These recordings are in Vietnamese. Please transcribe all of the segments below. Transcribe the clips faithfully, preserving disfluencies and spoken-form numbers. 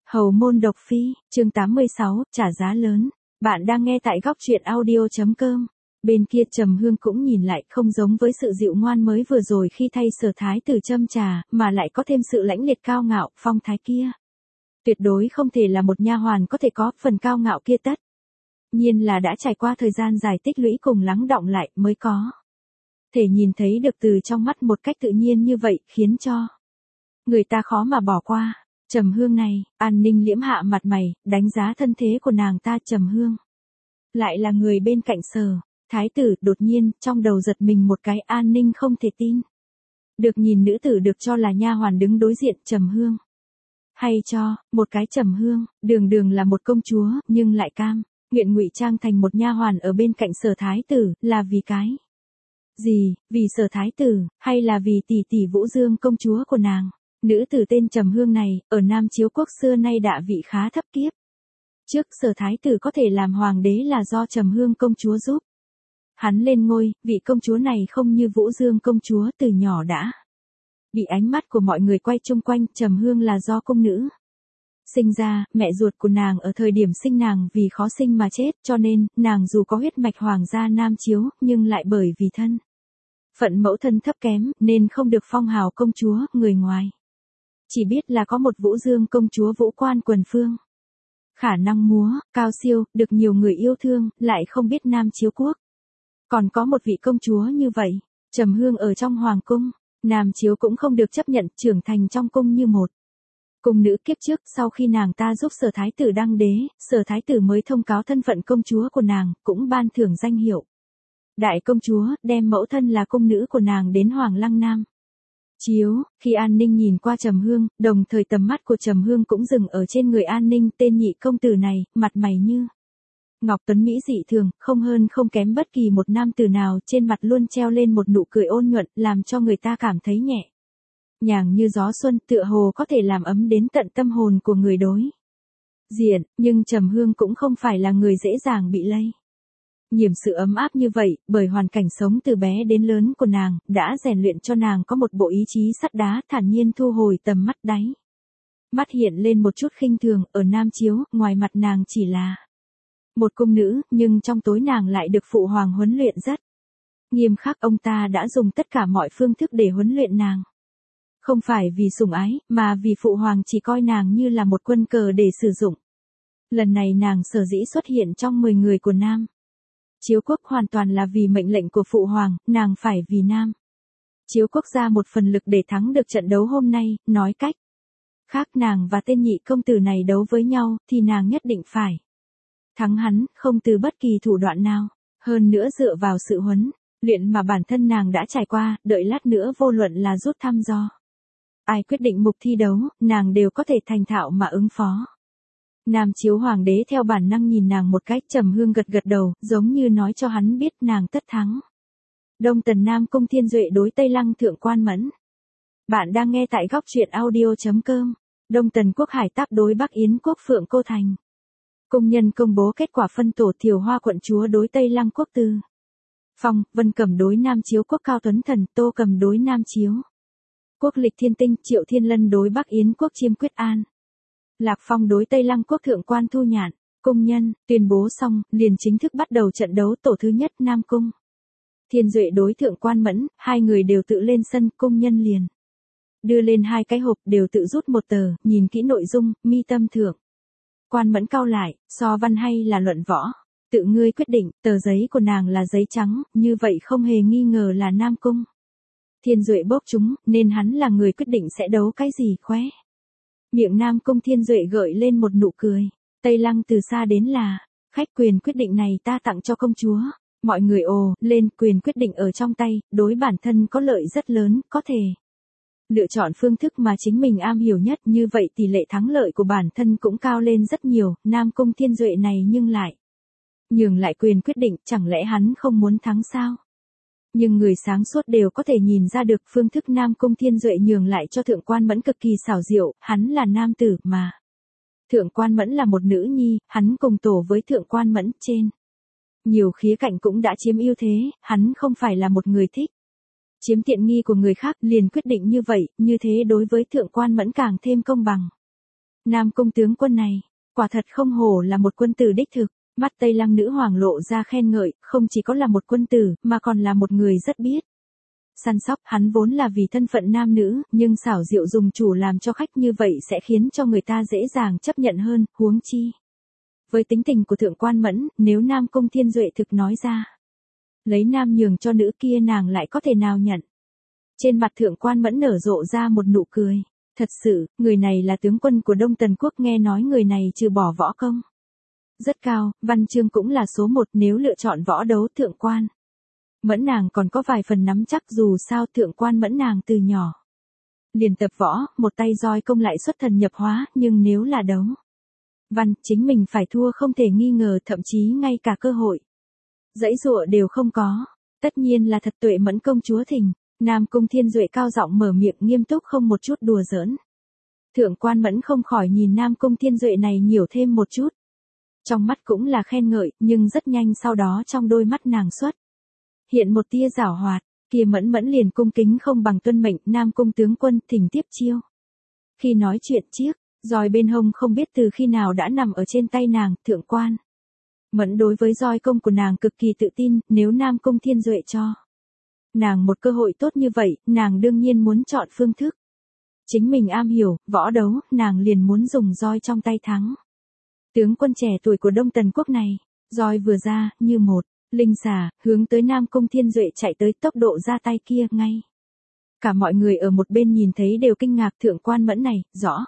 Hầu môn độc phi, chương tám mươi sáu, trả giá lớn. Bạn đang nghe tại góc truyện audio chấm com. Bên kia Trầm Hương cũng nhìn lại không giống với sự dịu ngoan mới vừa rồi khi thay Sở thái tử châm trà, mà lại có thêm sự lãnh liệt cao ngạo, phong thái kia. Tuyệt đối không thể là một nha hoàn có thể có phần cao ngạo kia tất. Nhiên là đã trải qua thời gian dài tích lũy cùng lắng đọng lại mới có. Thể nhìn thấy được từ trong mắt một cách tự nhiên như vậy khiến cho người ta khó mà bỏ qua. Trầm Hương này, An Ninh liễm hạ mặt mày, đánh giá thân thế của nàng ta. Trầm Hương lại là người bên cạnh Sở thái tử. Đột nhiên trong đầu giật mình một cái. An Ninh không thể tin được nhìn nữ tử được cho là nha hoàn đứng đối diện Trầm Hương. Hay cho một cái Trầm Hương đường đường là một công chúa nhưng lại cam nguyện ngụy trang thành một nha hoàn ở bên cạnh Sở thái tử, là vì cái gì? Vì Sở thái tử, hay là vì tỷ tỷ Vũ Dương công chúa của nàng? Nữ tử tên Trầm Hương này, ở Nam Chiếu quốc xưa nay đạ vị khá thấp kiếp. Trước Sở thái tử có thể làm hoàng đế là do Trầm Hương công chúa giúp hắn lên ngôi. Vị công chúa này không như Vũ Dương công chúa từ nhỏ đã bị ánh mắt của mọi người quay chung quanh. Trầm Hương là do cung nữ sinh ra, mẹ ruột của nàng ở thời điểm sinh nàng vì khó sinh mà chết, cho nên nàng dù có huyết mạch hoàng gia Nam Chiếu, nhưng lại bởi vì thân phận mẫu thân thấp kém nên không được phong hào công chúa. Người ngoài chỉ biết là có một Vũ Dương công chúa vũ quan quần phương, khả năng múa cao siêu, được nhiều người yêu thương, lại không biết Nam Chiếu quốc còn có một vị công chúa như vậy. Trầm Hương ở trong hoàng cung, Nam Chiếu cũng không được chấp nhận trưởng thành trong cung như một cung nữ kiếp trước. Sau khi nàng ta giúp Sở thái tử đăng đế, Sở thái tử mới thông cáo thân phận công chúa của nàng, cũng ban thưởng danh hiệu đại công chúa, đem mẫu thân là cung nữ của nàng đến Hoàng Lăng Nam Chiếu. Khi An Ninh nhìn qua Trầm Hương, đồng thời tầm mắt của Trầm Hương cũng dừng ở trên người An Ninh. Tên nhị công tử này, mặt mày như ngọc tuấn mỹ dị thường, không hơn không kém bất kỳ một nam tử nào, trên mặt luôn treo lên một nụ cười ôn nhuận, làm cho người ta cảm thấy nhẹ nhàng như gió xuân, tựa hồ có thể làm ấm đến tận tâm hồn của người đối diện. Nhưng Trầm Hương cũng không phải là người dễ dàng bị lây nhiễm sự ấm áp như vậy, bởi hoàn cảnh sống từ bé đến lớn của nàng, đã rèn luyện cho nàng có một bộ ý chí sắt đá. Thản nhiên thu hồi tầm mắt, đáy mắt hiện lên một chút khinh thường. Ở Nam Chiếu, ngoài mặt nàng chỉ là một cung nữ, nhưng trong tối nàng lại được phụ hoàng huấn luyện rất nghiêm khắc. Ông ta đã dùng tất cả mọi phương thức để huấn luyện nàng. Không phải vì sủng ái, mà vì phụ hoàng chỉ coi nàng như là một quân cờ để sử dụng. Lần này nàng sở dĩ xuất hiện trong mười người của Nam Chiếu quốc hoàn toàn là vì mệnh lệnh của phụ hoàng. Nàng phải vì Nam Chiếu quốc ra một phần lực để thắng được trận đấu hôm nay. Nói cách khác, nàng và tên nhị công tử này đấu với nhau, thì nàng nhất định phải thắng hắn, không từ bất kỳ thủ đoạn nào. Hơn nữa dựa vào sự huấn luyện mà bản thân nàng đã trải qua, đợi lát nữa vô luận là rút thăm do ai quyết định mục thi đấu, nàng đều có thể thành thạo mà ứng phó. Nam Chiếu hoàng đế theo bản năng nhìn nàng một cách. Trầm Hương gật gật đầu, giống như nói cho hắn biết nàng tất thắng. Đông Tần Nam Cung Thiên Duệ đối Tây Lăng Thượng Quan Mẫn. Bạn đang nghe tại góc truyện audio chấm com. Đông Tần Quốc Hải Táp đối Bắc Yến Quốc Phượng Cô Thành. Công nhân công bố kết quả phân tổ. Thiều Hoa quận chúa đối Tây Lăng Quốc Tư Phong, Vân Cẩm đối Nam Chiếu Quốc Cao Tuấn Thần, Tô Cầm đối Nam Chiếu Quốc Lịch Thiên Tinh, Triệu Thiên Lân đối Bắc Yến Quốc Chiêm Quyết An. Lạc Phong đối Tây Lăng Quốc Thượng Quan Thu Nhạn. Công nhân tuyên bố xong, liền chính thức bắt đầu trận đấu tổ thứ nhất. Nam Cung Thiên Duệ đối Thượng Quan Mẫn, hai người đều tự lên sân. Công nhân liền đưa lên hai cái hộp, đều tự rút một tờ, nhìn kỹ nội dung. Mi tâm Thượng Quan Mẫn cau lại, so văn hay là luận võ? Tự ngươi quyết định. Tờ giấy của nàng là giấy trắng, như vậy không hề nghi ngờ là Nam Cung Thiên Duệ bốc chúng, nên hắn là người quyết định sẽ đấu cái gì. Khóe miệng Nam Cung Thiên Duệ gợi lên một nụ cười. Tây Lăng từ xa đến là khách, quyền quyết định này ta tặng cho công chúa. Mọi người ồ lên. Quyền quyết định ở trong tay, đối bản thân có lợi rất lớn, có thể lựa chọn phương thức mà chính mình am hiểu nhất, như vậy tỷ lệ thắng lợi của bản thân cũng cao lên rất nhiều. Nam Cung Thiên Duệ này nhưng lại nhường lại quyền quyết định, chẳng lẽ hắn không muốn thắng sao? Nhưng người sáng suốt đều có thể nhìn ra được phương thức Nam Cung Thiên Duệ nhường lại cho Thượng Quan Mẫn cực kỳ xảo diệu. Hắn là nam tử mà Thượng Quan Mẫn là một nữ nhi, hắn cùng tổ với Thượng Quan Mẫn trên nhiều khía cạnh cũng đã chiếm ưu thế. Hắn không phải là một người thích chiếm tiện nghi của người khác, liền quyết định như vậy. Như thế đối với Thượng Quan Mẫn càng thêm công bằng. Nam Cung tướng quân này, quả thật không hổ là một quân tử đích thực, mắt Tây Lăng nữ hoàng lộ ra khen ngợi, không chỉ có là một quân tử, mà còn là một người rất biết săn sóc. Hắn vốn là vì thân phận nam nữ, nhưng xảo diệu dùng chủ làm cho khách như vậy sẽ khiến cho người ta dễ dàng chấp nhận hơn, huống chi. Với tính tình của Thượng Quan Mẫn, nếu Nam Cung Thiên Duệ thực nói ra, lấy nam nhường cho nữ kia nàng lại có thể nào nhận. Trên mặt Thượng Quan Mẫn nở rộ ra một nụ cười. Thật sự, người này là tướng quân của Đông Tần Quốc, nghe nói người này trừ bỏ võ công rất cao, văn chương cũng là số một, nếu lựa chọn võ đấu Thượng Quan Mẫn nàng còn có vài phần nắm chắc, dù sao Thượng Quan Mẫn nàng từ nhỏ liền tập võ, một tay roi công lại xuất thần nhập hóa, nhưng nếu là đấu văn, chính mình phải thua không thể nghi ngờ, thậm chí ngay cả cơ hội dãy dụa đều không có. Tất nhiên là thật Tuệ Mẫn công chúa thỉnh. Nam Cung Thiên Duệ cao giọng mở miệng, nghiêm túc không một chút đùa giỡn. Thượng Quan Mẫn không khỏi nhìn Nam Cung Thiên Duệ này nhiều thêm một chút. Trong mắt cũng là khen ngợi, nhưng rất nhanh sau đó trong đôi mắt nàng xuất hiện một tia giảo hoạt, kia Mẫn Mẫn liền cung kính không bằng tuân mệnh, Nam Cung tướng quân thỉnh tiếp chiêu. Khi nói chuyện chiếc roi bên hông không biết từ khi nào đã nằm ở trên tay nàng. Thượng Quan Mẫn đối với roi công của nàng cực kỳ tự tin, nếu Nam Cung Thiên Duệ cho nàng một cơ hội tốt như vậy, nàng đương nhiên muốn chọn phương thức chính mình am hiểu, võ đấu, nàng liền muốn dùng roi trong tay thắng. Tướng quân trẻ tuổi của Đông Tần Quốc này, roi vừa ra, như một linh xà, hướng tới Nam Cung Thiên Duệ chạy tới, tốc độ ra tay kia ngay cả mọi người ở một bên nhìn thấy đều kinh ngạc. Thượng Quan Mẫn này, rõ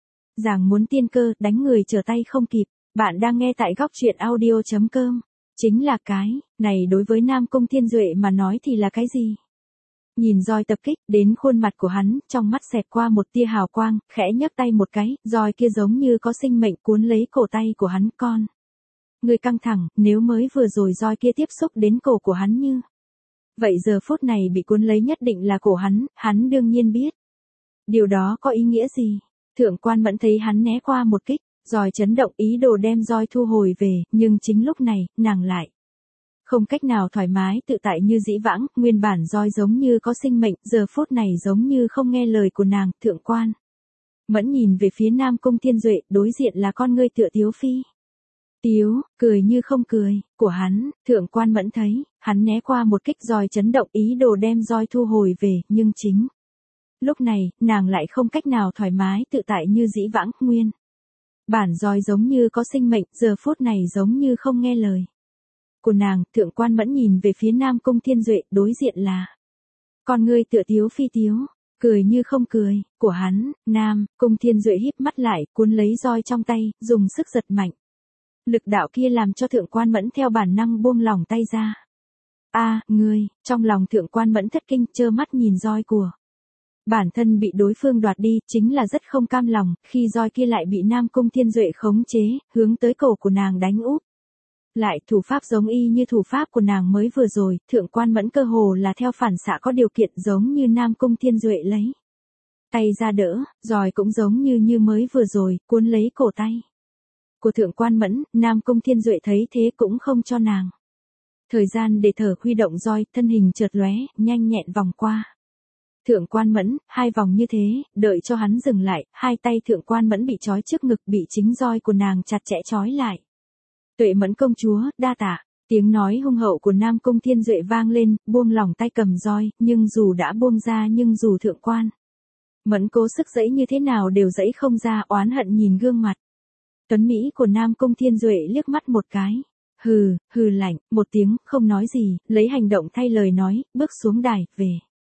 ràng muốn tiên cơ, đánh người trở tay không kịp. Bạn đang nghe tại góc truyện audio chấm com. Chính là cái này đối với Nam Cung Thiên Duệ mà nói thì là cái gì? Nhìn roi tập kích đến khuôn mặt của hắn, trong mắt xẹt qua một tia hào quang, khẽ nhấc tay một cái, roi kia giống như có sinh mệnh cuốn lấy cổ tay của hắn. Con người căng thẳng, nếu mới vừa rồi roi kia tiếp xúc đến cổ của hắn như vậy giờ phút này bị cuốn lấy nhất định là cổ hắn, hắn đương nhiên biết điều đó có ý nghĩa gì. Thượng Quan Mẫn thấy hắn né qua một kích, roi chấn động, ý đồ đem roi thu hồi về, nhưng chính lúc này, nàng lại không cách nào thoải mái tự tại như dĩ vãng, nguyên bản roi giống như có sinh mệnh, giờ phút này giống như không nghe lời của nàng. Thượng Quan Mẫn nhìn về phía Nam Cung Thiên Duệ, đối diện là con ngươi tựa tiếu phi tiếu, cười như không cười của hắn. Thượng Quan Mẫn thấy hắn né qua một kích, roi chấn động, ý đồ đem roi thu hồi về, nhưng chính lúc này, nàng lại không cách nào thoải mái tự tại như dĩ vãng, nguyên bản roi giống như có sinh mệnh, giờ phút này giống như không nghe lời của nàng. Thượng Quan Mẫn nhìn về phía Nam Cung Thiên Duệ, đối diện là con ngươi tựa tiếu phi tiếu, cười như không cười của hắn. Nam Cung Thiên Duệ híp mắt lại, cuốn lấy roi trong tay, dùng sức giật mạnh. Lực đạo kia làm cho Thượng Quan Mẫn theo bản năng buông lỏng tay ra. A, à, ngươi, trong lòng Thượng Quan Mẫn thất kinh, trơ mắt nhìn roi của bản thân bị đối phương đoạt đi, chính là rất không cam lòng, khi roi kia lại bị Nam Cung Thiên Duệ khống chế, hướng tới cổ của nàng đánh úp lại, thủ pháp giống y như thủ pháp của nàng mới vừa rồi. Thượng Quan Mẫn cơ hồ là theo phản xạ có điều kiện, giống như Nam Cung Thiên Duệ lấy tay ra đỡ, roi cũng giống như như mới vừa rồi, cuốn lấy cổ tay của Thượng Quan Mẫn. Nam Cung Thiên Duệ thấy thế cũng không cho nàng thời gian để thở, huy động roi, thân hình chợt lóe, nhanh nhẹn vòng qua Thượng Quan Mẫn, hai vòng như thế, đợi cho hắn dừng lại, hai tay Thượng Quan Mẫn bị trói trước ngực, bị chính roi của nàng chặt chẽ trói lại. Tuệ Mẫn công chúa, đa tạ. Tiếng nói hung hậu của Nam Cung Thiên Duệ vang lên, buông lỏng tay cầm roi, nhưng dù đã buông ra nhưng dù Thượng Quan Mẫn cố sức giãy như thế nào đều giãy không ra, oán hận nhìn gương mặt tuấn mỹ của Nam Cung Thiên Duệ liếc mắt một cái. Hừ, hừ lạnh, một tiếng, không nói gì, lấy hành động thay lời nói, bước xuống đài, về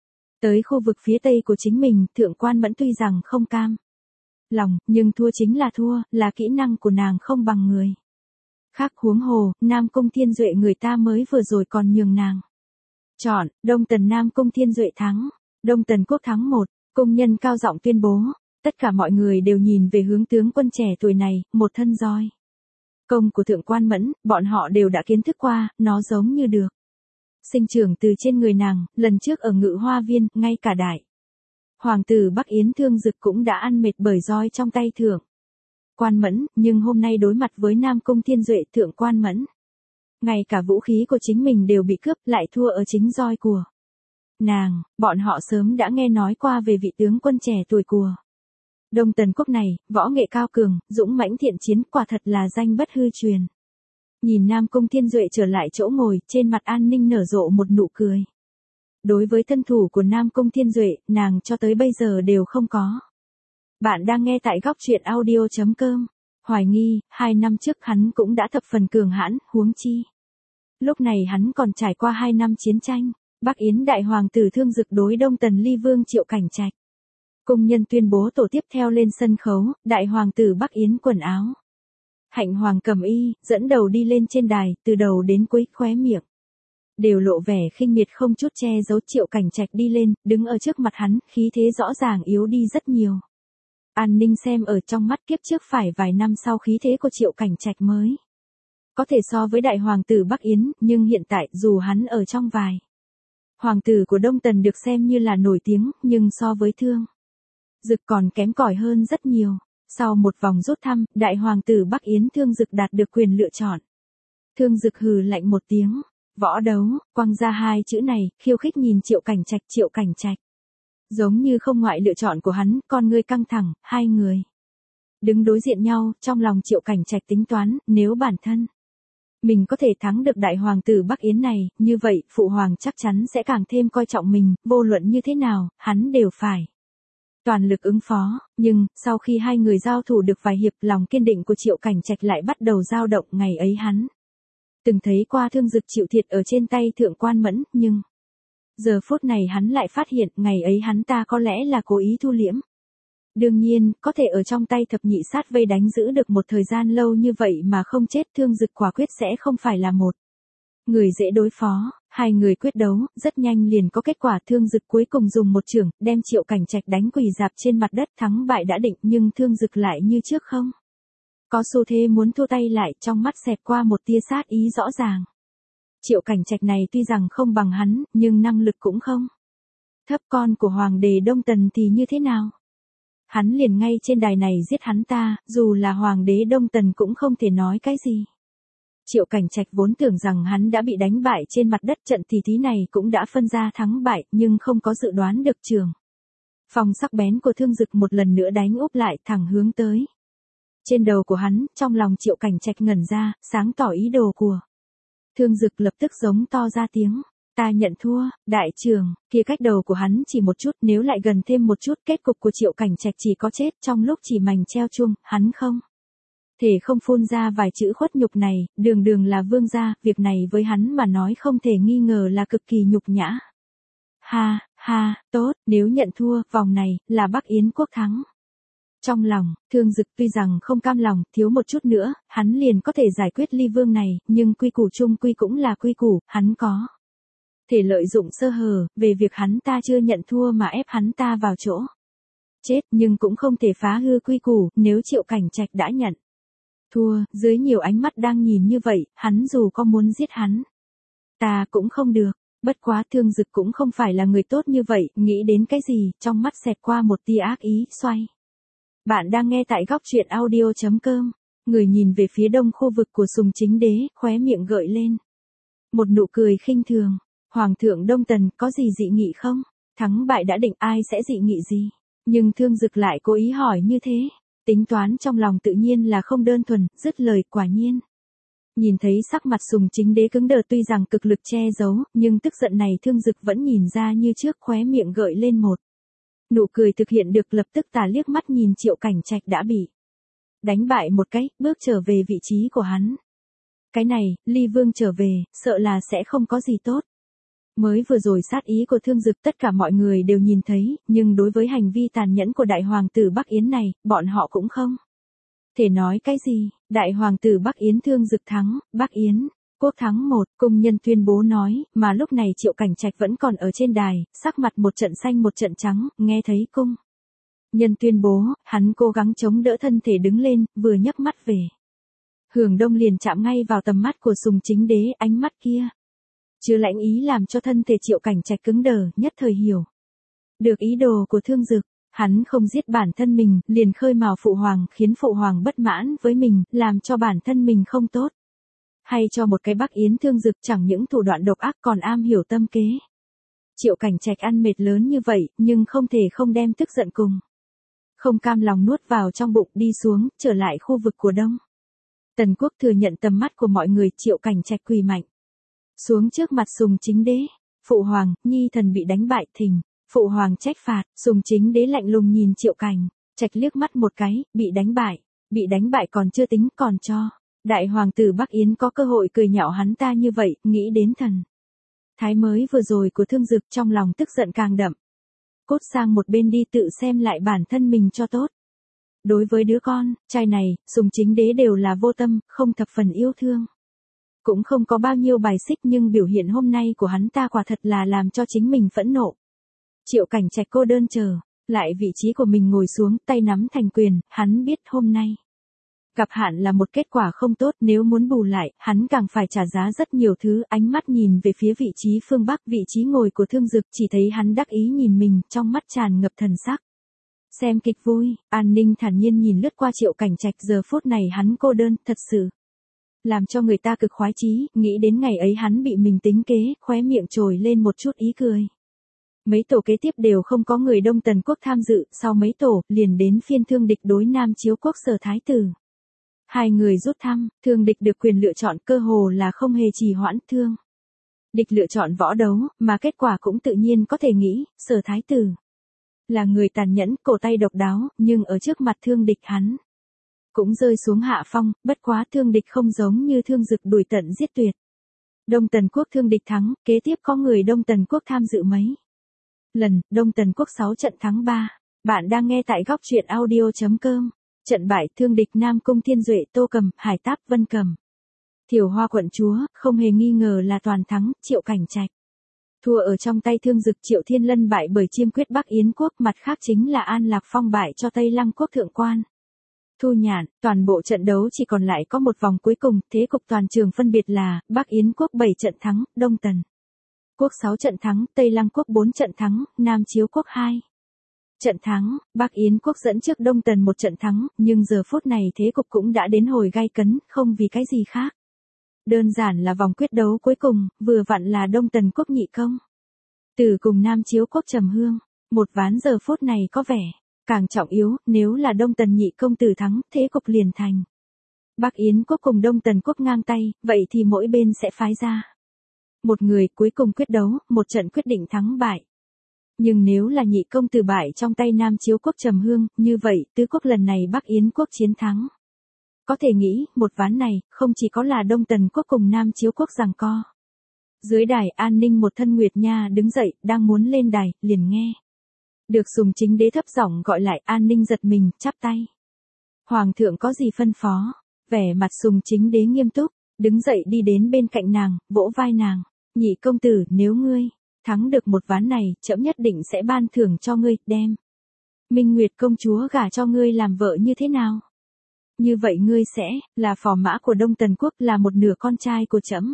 tới khu vực phía tây của chính mình. Thượng Quan Mẫn tuy rằng không cam lòng, nhưng thua chính là thua, là kỹ năng của nàng không bằng người khác, huống hồ, Nam Cung Thiên Duệ người ta mới vừa rồi còn nhường nàng chọn. Đông Tần Nam Cung Thiên Duệ thắng, Đông Tần Quốc thắng một. Công nhân cao giọng tuyên bố, tất cả mọi người đều nhìn về hướng tướng quân trẻ tuổi này, một thân roi công của Thượng Quan Mẫn, bọn họ đều đã kiến thức qua, nó giống như được sinh trưởng từ trên người nàng. Lần trước ở Ngự Hoa Viên, ngay cả đại hoàng tử Bắc Yến Thương Dực cũng đã ăn mệt bởi roi trong tay Thượng Quan Mẫn, nhưng hôm nay đối mặt với Nam Cung Thiên Duệ, Thượng Quan Mẫn ngay cả vũ khí của chính mình đều bị cướp, lại thua ở chính roi của nàng. Bọn họ sớm đã nghe nói qua về vị tướng quân trẻ tuổi của Đông Tần quốc này, võ nghệ cao cường, dũng mãnh thiện chiến, quả thật là danh bất hư truyền. Nhìn Nam Cung Thiên Duệ trở lại chỗ ngồi, trên mặt An Ninh nở rộ một nụ cười. Đối với thân thủ của Nam Cung Thiên Duệ, nàng cho tới bây giờ đều không có. Bạn đang nghe tại góc truyện audio chấm com. Hoài nghi, hai năm trước hắn cũng đã thập phần cường hãn, huống chi. Lúc này hắn còn trải qua hai năm chiến tranh, Bắc Yến đại hoàng tử Thương Dực đối Đông Tần Ly Vương Triệu Cảnh Trạch. Cung nhân tuyên bố tổ tiếp theo lên sân khấu, đại hoàng tử Bắc Yến quần áo. Hạnh hoàng cầm y, dẫn đầu đi lên trên đài, từ đầu đến cuối khóe miệng. Đều lộ vẻ khinh miệt không chút che giấu. Triệu Cảnh Trạch đi lên, đứng ở trước mặt hắn, khí thế rõ ràng yếu đi rất nhiều. An Ninh xem ở trong mắt, kiếp trước phải vài năm sau khí thế của Triệu Cảnh Trạch mới có thể so với đại hoàng tử Bắc Yến, nhưng hiện tại dù hắn ở trong vài hoàng tử của Đông Tần được xem như là nổi tiếng, nhưng so với Thương Dực còn kém cỏi hơn rất nhiều. Sau một vòng rút thăm, đại hoàng tử Bắc Yến Thương Dực đạt được quyền lựa chọn. Thương Dực hừ lạnh một tiếng, võ đấu, quăng ra hai chữ này, khiêu khích nhìn Triệu Cảnh Trạch. Triệu Cảnh Trạch giống như không ngoại lựa chọn của hắn, con ngươi căng thẳng, hai người đứng đối diện nhau, trong lòng Triệu Cảnh Trạch tính toán, nếu bản thân mình có thể thắng được đại hoàng tử Bắc Yến này, như vậy, phụ hoàng chắc chắn sẽ càng thêm coi trọng mình, vô luận như thế nào, hắn đều phải toàn lực ứng phó. Nhưng, sau khi hai người giao thủ được vài hiệp, lòng kiên định của Triệu Cảnh Trạch lại bắt đầu dao động. Ngày ấy hắn từng thấy qua Thương Dực chịu thiệt ở trên tay Thượng Quan Mẫn, nhưng giờ phút này hắn lại phát hiện, ngày ấy hắn ta có lẽ là cố ý thu liễm. Đương nhiên, có thể ở trong tay thập nhị sát vây đánh giữ được một thời gian lâu như vậy mà không chết, Thương Dực quả quyết sẽ không phải là một người dễ đối phó. Hai người quyết đấu, rất nhanh liền có kết quả. Thương Dực cuối cùng dùng một chưởng, đem Triệu Cảnh Trạch đánh quỳ rạp trên mặt đất. Thắng bại đã định, nhưng Thương Dực lại như trước không có xu thế muốn thua tay lại, trong mắt xẹt qua một tia sát ý rõ ràng. Triệu Cảnh Trạch này tuy rằng không bằng hắn, nhưng năng lực cũng không thấp. Con của Hoàng đế Đông Tần thì như thế nào? Hắn liền ngay trên đài này giết hắn ta, dù là Hoàng đế Đông Tần cũng không thể nói cái gì. Triệu Cảnh Trạch vốn tưởng rằng hắn đã bị đánh bại trên mặt đất, trận tỷ thí này cũng đã phân ra thắng bại, nhưng không có dự đoán được trường phòng sắc bén của Thương Dực một lần nữa đánh úp lại, thẳng hướng tới trên đầu của hắn. Trong lòng Triệu Cảnh Trạch ngẩn ra, sáng tỏ ý đồ của Thương Dực, lập tức giống to ra tiếng, ta nhận thua. Đại trưởng, kia cách đầu của hắn chỉ một chút, nếu lại gần thêm một chút, kết cục của Triệu Cảnh Trạch chỉ có chết. Trong lúc chỉ mảnh treo chuông, hắn không thể không phun ra vài chữ khuất nhục này, đường đường là vương gia, việc này với hắn mà nói không thể nghi ngờ là cực kỳ nhục nhã. Ha, ha, tốt, nếu nhận thua, vòng này, là Bắc Yến quốc thắng. Trong lòng, Thương Dực tuy rằng không cam lòng, thiếu một chút nữa, hắn liền có thể giải quyết Ly Vương này, nhưng quy củ chung quy cũng là quy củ, hắn có thể lợi dụng sơ hở, về việc hắn ta chưa nhận thua mà ép hắn ta vào chỗ chết, nhưng cũng không thể phá hư quy củ. Nếu Triệu Cảnh Trạch đã nhận thua, dưới nhiều ánh mắt đang nhìn như vậy, hắn dù có muốn giết hắn ta cũng không được. Bất quá Thương Dực cũng không phải là người tốt như vậy, nghĩ đến cái gì, trong mắt xẹt qua một tia ác ý, xoay. Bạn đang nghe tại góc truyện audio chấm com. Người nhìn về phía đông khu vực của Sùng Chính Đế, khóe miệng gợi lên một nụ cười khinh thường. Hoàng thượng Đông Tần, có gì dị nghị không? Thắng bại đã định, ai sẽ dị nghị gì? Nhưng Thương Dực lại cố ý hỏi như thế. Tính toán trong lòng tự nhiên là không đơn thuần, dứt lời. Quả nhiên, nhìn thấy sắc mặt Sùng Chính Đế cứng đờ, tuy rằng cực lực che giấu, nhưng tức giận này Thương Dực vẫn nhìn ra như trước, khóe miệng gợi lên một nụ cười thực hiện được. Lập tức tà liếc mắt nhìn Triệu Cảnh Trạch đã bị đánh bại một cái, bước trở về vị trí của hắn. Cái này, Ly Vương trở về, sợ là sẽ không có gì tốt. Mới vừa rồi sát ý của Thương Dực tất cả mọi người đều nhìn thấy, nhưng đối với hành vi tàn nhẫn của đại hoàng tử Bắc Yến này, bọn họ cũng không thể nói cái gì. Đại hoàng tử Bắc Yến Thương Dực thắng, Bắc Yến quốc thắng một, cung nhân tuyên bố nói, mà lúc này Triệu Cảnh Trạch vẫn còn ở trên đài, sắc mặt một trận xanh một trận trắng. Nghe thấy cung nhân tuyên bố, hắn cố gắng chống đỡ thân thể đứng lên, vừa nhấc mắt về hướng đông liền chạm ngay vào tầm mắt của Sùng Chính Đế. Ánh mắt kia chứa lãnh ý làm cho thân thể Triệu Cảnh Trạch cứng đờ, nhất thời hiểu được ý đồ của Thương Dực. Hắn không giết bản thân mình, liền khơi mào phụ hoàng, khiến phụ hoàng bất mãn với mình, làm cho bản thân mình không tốt. Hay cho một cái Bắc Yến Thương Dực chẳng những thủ đoạn độc ác còn am hiểu tâm kế. Triệu Cảnh Trạch ăn mệt lớn như vậy, nhưng không thể không đem tức giận cùng không cam lòng nuốt vào trong bụng đi xuống, trở lại khu vực của Đông Tần Quốc thừa nhận tầm mắt của mọi người, Triệu Cảnh Trạch quỳ mạnh xuống trước mặt Sùng Chính Đế. Phụ hoàng, nhi thần bị đánh bại, thỉnh phụ hoàng trách phạt. Sùng Chính Đế lạnh lùng nhìn Triệu Cảnh Trạch liếc mắt một cái, bị đánh bại, bị đánh bại còn chưa tính, còn cho đại hoàng tử Bắc Yến có cơ hội cười nhạo hắn ta như vậy, nghĩ đến thần thái mới vừa rồi của Thương Dực, trong lòng tức giận càng đậm. Cút sang một bên đi, tự xem lại bản thân mình cho tốt. Đối với đứa con trai này, Sùng Chính Đế đều là vô tâm, không thập phần yêu thương, cũng không có bao nhiêu bài xích, nhưng biểu hiện hôm nay của hắn ta quả thật là làm cho chính mình phẫn nộ. Triệu Cảnh Trạch cô đơn chờ lại vị trí của mình ngồi xuống, tay nắm thành quyền, hắn biết hôm nay gặp hạn là một kết quả không tốt, nếu muốn bù lại, hắn càng phải trả giá rất nhiều thứ. Ánh mắt nhìn về phía vị trí phương Bắc, vị trí ngồi của Thương Dực, chỉ thấy hắn đắc ý nhìn mình, trong mắt tràn ngập thần sắc xem kịch vui. An Ninh thản nhiên nhìn lướt qua Triệu Cảnh Trạch, giờ phút này hắn cô đơn, thật sự làm cho người ta cực khoái chí, nghĩ đến ngày ấy hắn bị mình tính kế, khóe miệng trồi lên một chút ý cười. Mấy tổ kế tiếp đều không có người Đông Tần Quốc tham dự, sau mấy tổ, liền đến phiên Thương Địch đối Nam Chiếu Quốc Sở Thái Tử. Hai người rút thăm, Thương Địch được quyền lựa chọn, cơ hồ là không hề trì hoãn. Thương Địch lựa chọn võ đấu, mà kết quả cũng tự nhiên có thể nghĩ, Sở Thái Tử là người tàn nhẫn, cổ tay độc đáo, nhưng ở trước mặt Thương Địch hắn cũng rơi xuống hạ phong, bất quá Thương Địch không giống như Thương Dực đuổi tận giết tuyệt. Đông Tần Quốc Thương Địch thắng, kế tiếp có người Đông Tần Quốc tham dự mấy lần, Đông Tần Quốc sáu trận thắng ba. Bạn đang nghe tại góc truyện audio chấm com. Trận bại, Thương Địch Nam Cung Thiên Duệ, Tô Cầm, Hải Táp, Vân Cầm, Thiểu Hoa quận chúa, không hề nghi ngờ là toàn thắng. Triệu Cảnh Trạch thua ở trong tay Thương Dực. Triệu Thiên Lân bại bởi chiêm quyết Bắc Yến Quốc, mặt khác chính là An Lạc Phong bại cho Tây Lăng Quốc thượng quan Thu Nhạn. Toàn bộ trận đấu chỉ còn lại có một vòng cuối cùng, thế cục toàn trường phân biệt là Bắc Yến Quốc bảy trận thắng, Đông Tần Quốc sáu trận thắng, Tây Lăng Quốc bốn trận thắng, Nam Chiếu Quốc hai trận thắng. Bắc Yến Quốc dẫn trước Đông Tần một trận thắng, nhưng giờ phút này thế cục cũng đã đến hồi gay cấn, không vì cái gì khác. Đơn giản là vòng quyết đấu cuối cùng, vừa vặn là Đông Tần Quốc nhị công tử cùng Nam Chiếu Quốc Trầm Hương. Một ván giờ phút này có vẻ càng trọng yếu, nếu là Đông Tần nhị công tử thắng, thế cục liền thành Bắc Yến Quốc cùng Đông Tần Quốc ngang tay, vậy thì mỗi bên sẽ phái ra một người cuối cùng quyết đấu, một trận quyết định thắng bại. Nhưng nếu là nhị công tử bại trong tay Nam Chiếu Quốc Trầm Hương, như vậy, tứ quốc lần này Bắc Yến Quốc chiến thắng. Có thể nghĩ, một ván này, không chỉ có là Đông Tần Quốc cùng Nam Chiếu Quốc giằng co. Dưới đài An Ninh một thân Nguyệt Nha đứng dậy, đang muốn lên đài, liền nghe được Sùng Chính Đế thấp giọng gọi lại. An Ninh giật mình, chắp tay. Hoàng thượng có gì phân phó? Vẻ mặt Sùng Chính Đế nghiêm túc, đứng dậy đi đến bên cạnh nàng, vỗ vai nàng. Nhị công tử, nếu ngươi thắng được một ván này, trẫm nhất định sẽ ban thưởng cho ngươi, đem Minh Nguyệt công chúa gả cho ngươi làm vợ, như thế nào? Như vậy ngươi sẽ là phò mã của Đông Tần Quốc, là một nửa con trai của trẫm.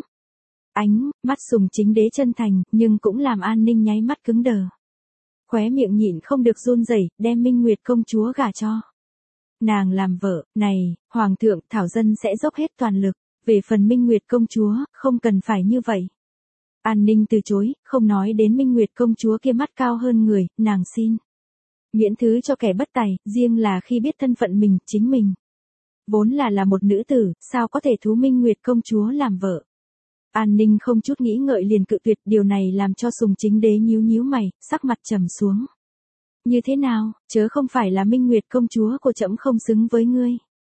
Ánh mắt Sùng Chính Đế chân thành, nhưng cũng làm An Ninh nháy mắt cứng đờ. Khóe miệng nhịn không được run rẩy, đem Minh Nguyệt công chúa gả cho nàng làm vợ. Này, hoàng thượng, thảo dân sẽ dốc hết toàn lực. Về phần Minh Nguyệt công chúa, không cần phải như vậy. An Ninh từ chối, không nói đến Minh Nguyệt công chúa kia mắt cao hơn người, nàng xin miễn thứ cho kẻ bất tài, riêng là khi biết thân phận mình, chính mình vốn là là một nữ tử, sao có thể thú Minh Nguyệt công chúa làm vợ. An Ninh không chút nghĩ ngợi liền cự tuyệt, điều này làm cho Sùng Chính Đế nhíu nhíu mày, sắc mặt trầm xuống. Như thế nào, chớ không phải là Minh Nguyệt công chúa của trẫm không xứng với ngươi.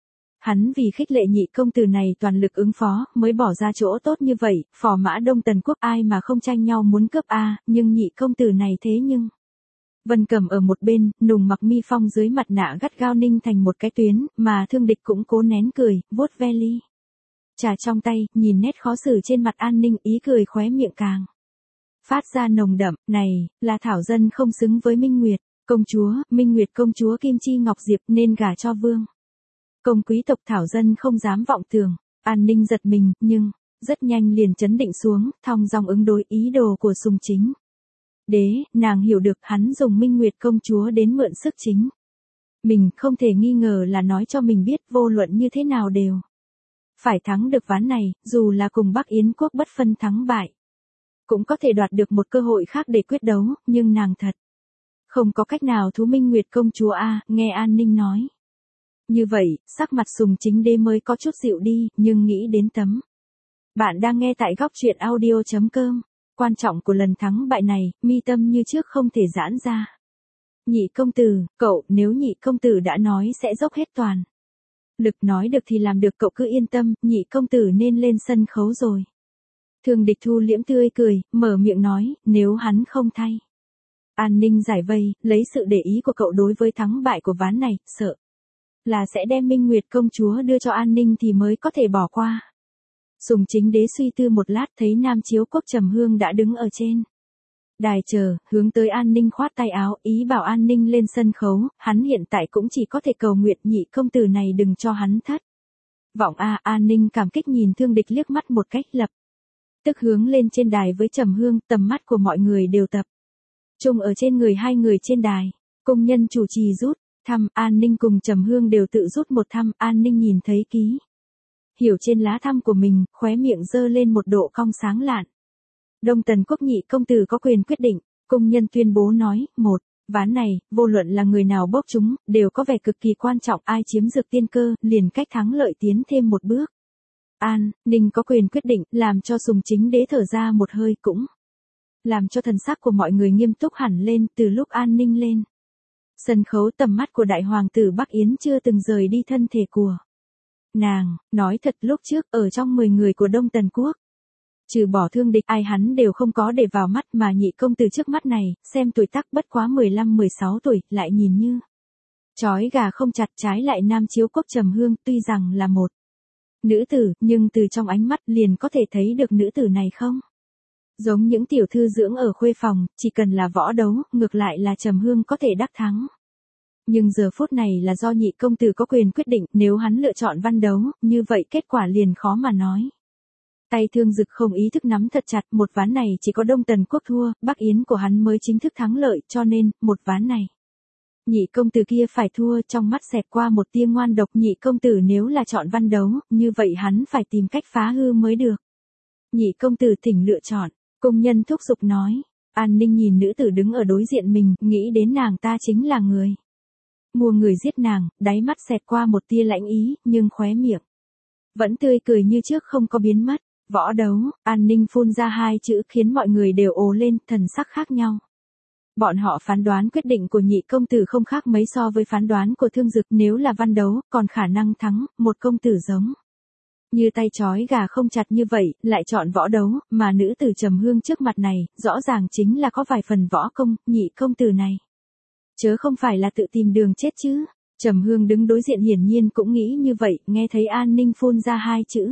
Hắn vì khích lệ nhị công tử này toàn lực ứng phó, mới bỏ ra chỗ tốt như vậy, phò mã Đông Tần Quốc ai mà không tranh nhau muốn cướp a, nhưng nhị công tử này thế nhưng. Vân Cầm ở một bên, nùng mặc mi phong dưới mặt nạ gắt gao ninh thành một cái tuyến, mà Thương Địch cũng cố nén cười, vuốt ve ly trà trong tay, nhìn nét khó xử trên mặt An Ninh, ý cười khóe miệng càng phát ra nồng đậm. Này, là thảo dân không xứng với Minh Nguyệt công chúa, Minh Nguyệt công chúa Kim Chi Ngọc Diệp nên gả cho vương công quý tộc, thảo dân không dám vọng tưởng. An Ninh giật mình, nhưng rất nhanh liền chấn định xuống, thong dong ứng đối ý đồ của Sùng Chính Đế. Nàng hiểu được hắn dùng Minh Nguyệt công chúa đến mượn sức chính mình, không thể nghi ngờ là nói cho mình biết vô luận như thế nào đều phải thắng được ván này, dù là cùng Bắc Yến Quốc bất phân thắng bại, cũng có thể đoạt được một cơ hội khác để quyết đấu, nhưng nàng thật Không có cách nào thú Minh Nguyệt công chúa a, nghe An Ninh nói. Như vậy, sắc mặt Sùng Chính Đế mới có chút dịu đi, nhưng nghĩ đến tấm. Bạn đang nghe tại góc truyện audio.com. Quan trọng của lần thắng bại này, mi tâm như trước không thể giãn ra. Nhị công tử, cậu, nếu nhị công tử đã nói sẽ dốc hết toàn lực nói được thì làm được, cậu cứ yên tâm, nhị công tử nên lên sân khấu rồi. Thương Địch thu liễm tươi cười, mở miệng nói, nếu hắn không thay. An Ninh giải vây, lấy sự để ý của cậu đối với thắng bại của ván này, sợ là sẽ đem Minh Nguyệt công chúa đưa cho An Ninh thì mới có thể bỏ qua. Sùng Chính Đế suy tư một lát thấy Nam Chiếu Quốc Trầm Hương đã đứng ở trên đài chờ, hướng tới An Ninh khoát tay áo, ý bảo An Ninh lên sân khấu, hắn hiện tại cũng chỉ có thể cầu nguyện nhị công tử này đừng cho hắn thất vọng a. À, An Ninh cảm kích nhìn Thương Địch liếc mắt một cách lập tức hướng lên trên đài với Trầm Hương, tầm mắt của mọi người đều tập trung ở trên người hai người trên đài. Công nhân chủ trì rút thăm, An Ninh cùng Trầm Hương đều tự rút một thăm. An Ninh nhìn thấy ký hiểu trên lá thăm của mình, khóe miệng giơ lên một độ cong sáng lạn. Đông Tần Quốc nhị công tử có quyền quyết định, công nhân tuyên bố nói, một, ván này, vô luận là người nào bốc chúng, đều có vẻ cực kỳ quan trọng, ai chiếm dược tiên cơ, liền cách thắng lợi tiến thêm một bước. An Ninh có quyền quyết định, làm cho Sùng Chính Đế thở ra một hơi, cũng làm cho thần sắc của mọi người nghiêm túc hẳn lên. Từ lúc An Ninh lên sân khấu, tầm mắt của đại hoàng tử Bắc Yến chưa từng rời đi thân thể của nàng. Nói thật, lúc trước ở trong mười người của Đông Tần Quốc, trừ bỏ Thương Địch, ai hắn đều không có để vào mắt, mà nhị công tử trước mắt này, xem tuổi tác bất quá mười lăm mười sáu tuổi, lại nhìn như chói gà không chặt. Trái lại Nam Chiếu Quốc Trầm Hương, tuy rằng là một nữ tử, nhưng từ trong ánh mắt liền có thể thấy được nữ tử này không giống những tiểu thư dưỡng ở khuê phòng, chỉ cần là võ đấu, ngược lại là Trầm Hương có thể đắc thắng. Nhưng giờ phút này là do nhị công tử có quyền quyết định, nếu hắn lựa chọn văn đấu, như vậy kết quả liền khó mà nói. Tay Thương Dực không ý thức nắm thật chặt, một ván này chỉ có Đông Tần Quốc thua, Bắc Yến của hắn mới chính thức thắng lợi, cho nên, một ván này, nhị công tử kia phải thua. Trong mắt xẹt qua một tia ngoan độc, nhị công tử nếu là chọn văn đấu, như vậy hắn phải tìm cách phá hư mới được. Nhị công tử thỉnh lựa chọn, công nhân thúc giục nói. An Ninh nhìn nữ tử đứng ở đối diện mình, nghĩ đến nàng ta chính là người mua người giết nàng, đáy mắt xẹt qua một tia lãnh ý, nhưng khóe miệng vẫn tươi cười như trước không có biến mất. Võ đấu, An Ninh phun ra hai chữ khiến mọi người đều ồ lên, thần sắc khác nhau. Bọn họ phán đoán quyết định của nhị công tử không khác mấy so với phán đoán của Thương Dực, nếu là văn đấu, còn khả năng thắng, một công tử giống như tay chói gà không chặt như vậy, lại chọn võ đấu, mà nữ tử Trầm Hương trước mặt này, rõ ràng chính là có vài phần võ công, nhị công tử này chớ không phải là tự tìm đường chết chứ. Trầm Hương đứng đối diện hiển nhiên cũng nghĩ như vậy, nghe thấy An Ninh phun ra hai chữ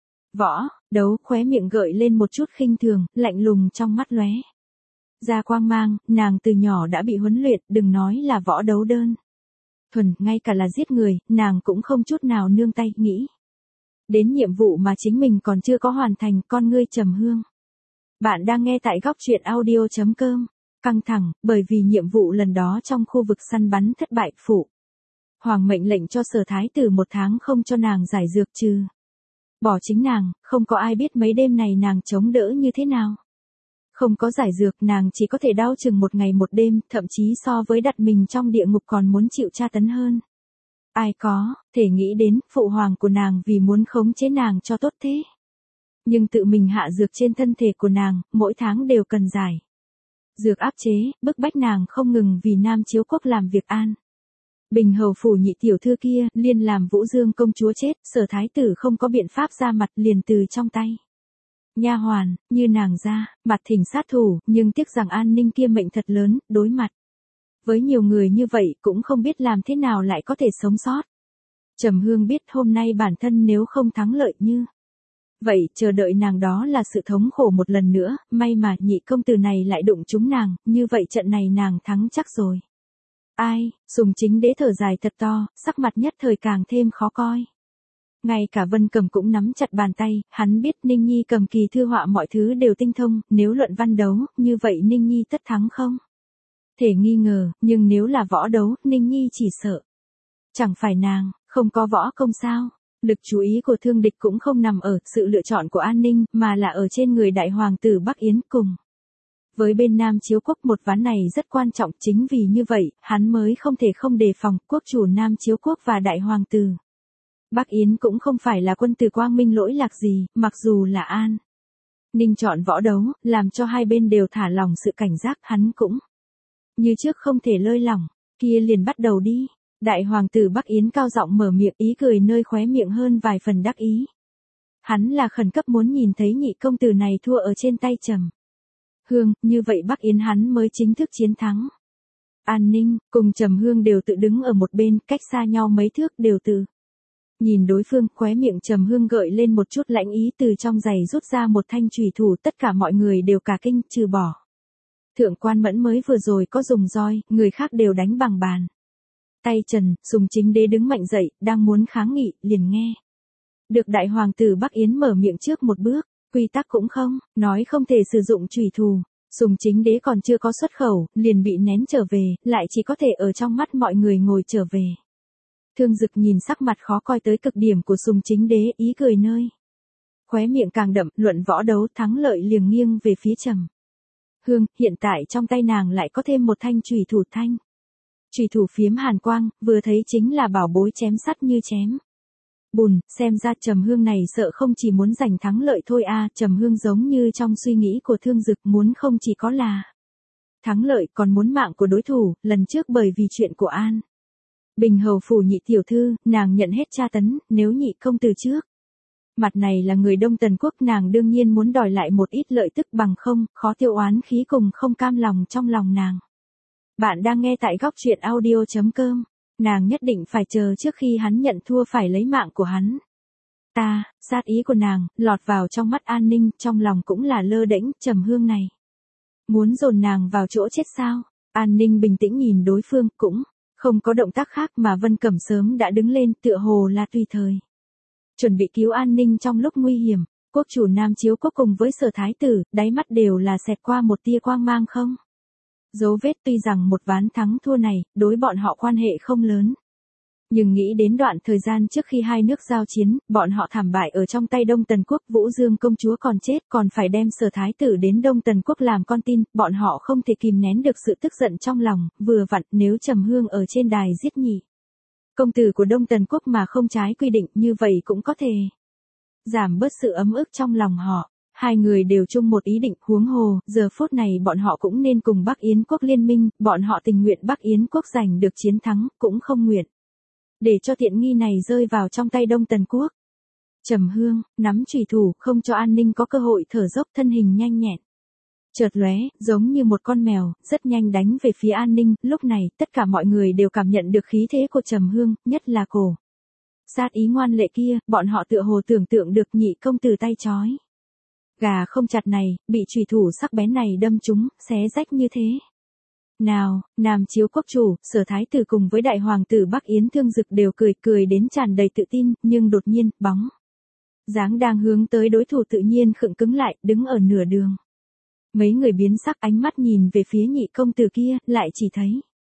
võ đấu, khóe miệng gợi lên một chút khinh thường, lạnh lùng trong mắt lóe ra quang mang. Nàng từ nhỏ đã bị huấn luyện, đừng nói là võ đấu đơn thuần, ngay cả là giết người, nàng cũng không chút nào nương tay. Nghĩ đến nhiệm vụ mà chính mình còn chưa có hoàn thành, con ngươi Trầm Hương. Bạn đang nghe tại góc truyện audio.com. Căng thẳng, bởi vì nhiệm vụ lần đó trong khu vực săn bắn thất bại, phụ hoàng mệnh lệnh cho Sở thái tử một tháng không cho nàng giải dược, trừ bỏ chính nàng, không có ai biết mấy đêm này nàng chống đỡ như thế nào. Không có giải dược, nàng chỉ có thể đau chừng một ngày một đêm, thậm chí so với đặt mình trong địa ngục còn muốn chịu tra tấn hơn. Ai có thể nghĩ đến, phụ hoàng của nàng vì muốn khống chế nàng cho tốt thế, nhưng tự mình hạ dược trên thân thể của nàng, mỗi tháng đều cần giải dược áp chế, bức bách nàng không ngừng vì Nam Chiếu Quốc làm việc. An Bình hầu phủ nhị tiểu thư kia, liên làm Vũ Dương công chúa chết, Sở thái tử không có biện pháp ra mặt, liền từ trong tay nha hoàn, như nàng ra mặt thỉnh sát thủ, nhưng tiếc rằng An Ninh kia mệnh thật lớn, đối mặt với nhiều người như vậy, cũng không biết làm thế nào lại có thể sống sót. Trầm Hương biết hôm nay bản thân nếu không thắng lợi như vậy, chờ đợi nàng đó là sự thống khổ một lần nữa, may mà nhị công tử này lại đụng trúng nàng, như vậy trận này nàng thắng chắc rồi. Ai, Sùng Chính Đế thở dài thật to, sắc mặt nhất thời càng thêm khó coi. Ngay cả Vân Cầm cũng nắm chặt bàn tay, hắn biết Ninh Nhi cầm kỳ thư họa mọi thứ đều tinh thông, nếu luận văn đấu, như vậy Ninh Nhi tất thắng không thể nghi ngờ, nhưng nếu là võ đấu, Ninh Nhi chỉ sợ chẳng phải nàng không có võ công sao. Lực chú ý của Thương Địch cũng không nằm ở sự lựa chọn của An Ninh, mà là ở trên người đại hoàng tử Bắc Yến cùng Với bên Nam Chiếu Quốc một ván này rất quan trọng, chính vì như vậy, hắn mới không thể không đề phòng quốc chủ Nam Chiếu Quốc và đại hoàng tử Bắc Yến cũng không phải là quân tử quang minh lỗi lạc gì, mặc dù là An Ninh chọn võ đấu, làm cho hai bên đều thả lòng sự cảnh giác, hắn cũng như trước không thể lơi lỏng, kia liền bắt đầu đi. Đại hoàng tử Bắc Yến cao giọng mở miệng, ý cười nơi khóe miệng hơn vài phần đắc ý. Hắn là khẩn cấp muốn nhìn thấy nhị công tử này thua ở trên tay Trầm Hương, như vậy Bắc Yến hắn mới chính thức chiến thắng. An Ninh, cùng Trầm Hương đều tự đứng ở một bên, cách xa nhau mấy thước đều tự nhìn đối phương, khóe miệng Trầm Hương gợi lên một chút lãnh ý, từ trong giày rút ra một thanh chùy thủ, tất cả mọi người đều cả kinh, trừ bỏ Thượng quan Mẫn mới vừa rồi có dùng roi, người khác đều đánh bằng bàn tay trần. Sùng Chính Đế đứng mạnh dậy, đang muốn kháng nghị, liền nghe được đại hoàng tử Bắc Yến mở miệng trước một bước, quy tắc cũng không, nói không thể sử dụng chùy thủ. Sùng Chính Đế còn chưa có xuất khẩu, liền bị nén trở về, lại chỉ có thể ở trong mắt mọi người ngồi trở về. Thương Dực nhìn sắc mặt khó coi tới cực điểm của Sùng Chính Đế, ý cười nơi khóe miệng càng đậm, luận võ đấu thắng lợi liền nghiêng về phía Trầm Hương, hiện tại trong tay nàng lại có thêm một thanh chùy thủ thanh. Chùy thủ phiếm hàn quang, vừa thấy chính là bảo bối chém sắt như chém bùn, xem ra Trầm Hương này sợ không chỉ muốn giành thắng lợi thôi a. À, Trầm Hương giống như trong suy nghĩ của Thương Dực muốn không chỉ có là thắng lợi, còn muốn mạng của đối thủ. Lần trước bởi vì chuyện của An Bình hầu phủ nhị tiểu thư, nàng nhận hết tra tấn, nếu nhị công từ trước mặt này là người Đông Tần Quốc, nàng đương nhiên muốn đòi lại một ít lợi tức, bằng không, khó tiêu oán khí cùng không cam lòng trong lòng nàng. Bạn đang nghe tại góc truyện audio chấm com. Nàng nhất định phải chờ trước khi hắn nhận thua phải lấy mạng của hắn. Ta, sát ý của nàng, lọt vào trong mắt An Ninh, trong lòng cũng là lơ đễnh. Trầm Hương này muốn dồn nàng vào chỗ chết sao? An Ninh bình tĩnh nhìn đối phương, cũng không có động tác khác, mà Vân Cẩm sớm đã đứng lên, tựa hồ là tùy thời chuẩn bị cứu An Ninh trong lúc nguy hiểm. Quốc chủ Nam Chiếu Quốc cùng với Sở thái tử, đáy mắt đều là xẹt qua một tia quang mang không dấu vết. Tuy rằng một ván thắng thua này, đối bọn họ quan hệ không lớn. Nhưng nghĩ đến đoạn thời gian trước khi hai nước giao chiến, bọn họ thảm bại ở trong tay Đông Tần Quốc, Vũ Dương công chúa còn chết, còn phải đem Sở thái tử đến Đông Tần Quốc làm con tin, bọn họ không thể kìm nén được sự tức giận trong lòng. Vừa vặn, nếu Trầm Hương ở trên đài giết nhị công tử của Đông Tần Quốc mà không trái quy định, như vậy cũng có thể giảm bớt sự ấm ức trong lòng họ. Hai người đều chung một ý định, huống hồ, giờ phút này bọn họ cũng nên cùng Bắc Yến Quốc liên minh, bọn họ tình nguyện Bắc Yến Quốc giành được chiến thắng, cũng không nguyện để cho tiện nghi này rơi vào trong tay Đông Tần Quốc. Trầm Hương, nắm chùy thủ, không cho An Ninh có cơ hội thở dốc, thân hình nhanh nhẹn chợt lóe, giống như một con mèo, rất nhanh đánh về phía An Ninh. Lúc này, tất cả mọi người đều cảm nhận được khí thế của Trầm Hương, nhất là cổ sát ý ngoan lệ kia, bọn họ tựa hồ tưởng tượng được nhị công tử tay chói gà không chặt này, bị chùy thủ sắc bén này đâm trúng, xé rách như thế. Nào, Nam Chiếu Quốc chủ, Sở thái tử cùng với đại hoàng tử Bắc Yến Thương Dực đều cười cười đến tràn đầy tự tin, nhưng đột nhiên, bóng dáng đang hướng tới đối thủ tự nhiên khựng cứng lại, đứng ở nửa đường. Mấy người biến sắc, ánh mắt nhìn về phía nhị công tử kia, lại chỉ thấy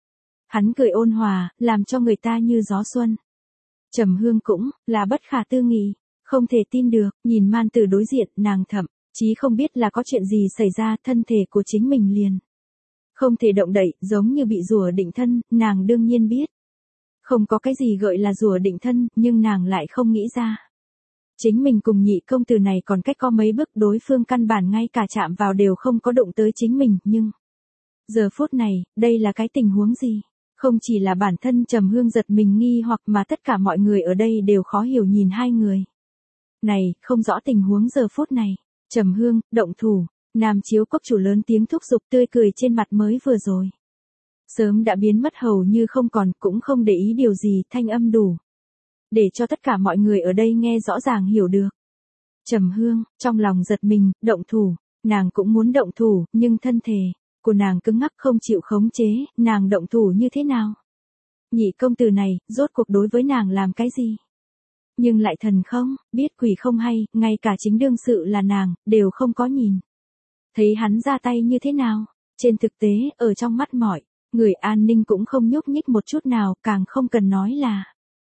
hắn cười ôn hòa, làm cho người ta như gió xuân. Trầm Hương cũng là bất khả tư nghị, không thể tin được, nhìn man tử đối diện, nàng thậm chí không biết là có chuyện gì xảy ra, thân thể của chính mình liền không thể động đậy, giống như bị rùa định thân. Nàng đương nhiên biết không có cái gì gọi là rùa định thân, nhưng nàng lại không nghĩ ra chính mình cùng nhị công tử này còn cách có mấy bước, đối phương căn bản ngay cả chạm vào đều không có đụng tới chính mình. Nhưng giờ phút này, đây là cái tình huống gì? Không chỉ là bản thân Trầm Hương giật mình nghi hoặc, mà tất cả mọi người ở đây đều khó hiểu nhìn hai người này, không rõ tình huống giờ phút này. Trầm Hương, động thủ. Nam Chiếu Quốc chủ lớn tiếng thúc giục, tươi cười trên mặt mới vừa rồi sớm đã biến mất hầu như không còn, cũng không để ý điều gì, thanh âm đủ để cho tất cả mọi người ở đây nghe rõ ràng hiểu được. Trầm Hương, trong lòng giật mình, động thủ, nàng cũng muốn động thủ, nhưng thân thể của nàng cứng ngắc không chịu khống chế, nàng động thủ như thế nào? Nhị công tử này, rốt cuộc đối với nàng làm cái gì? Nhưng lại thần không, biết quỷ không hay, ngay cả chính đương sự là nàng, đều không có nhìn thấy hắn ra tay như thế nào. Trên thực tế, ở trong mắt mọi người, An Ninh cũng không nhúc nhích một chút nào, càng không cần nói là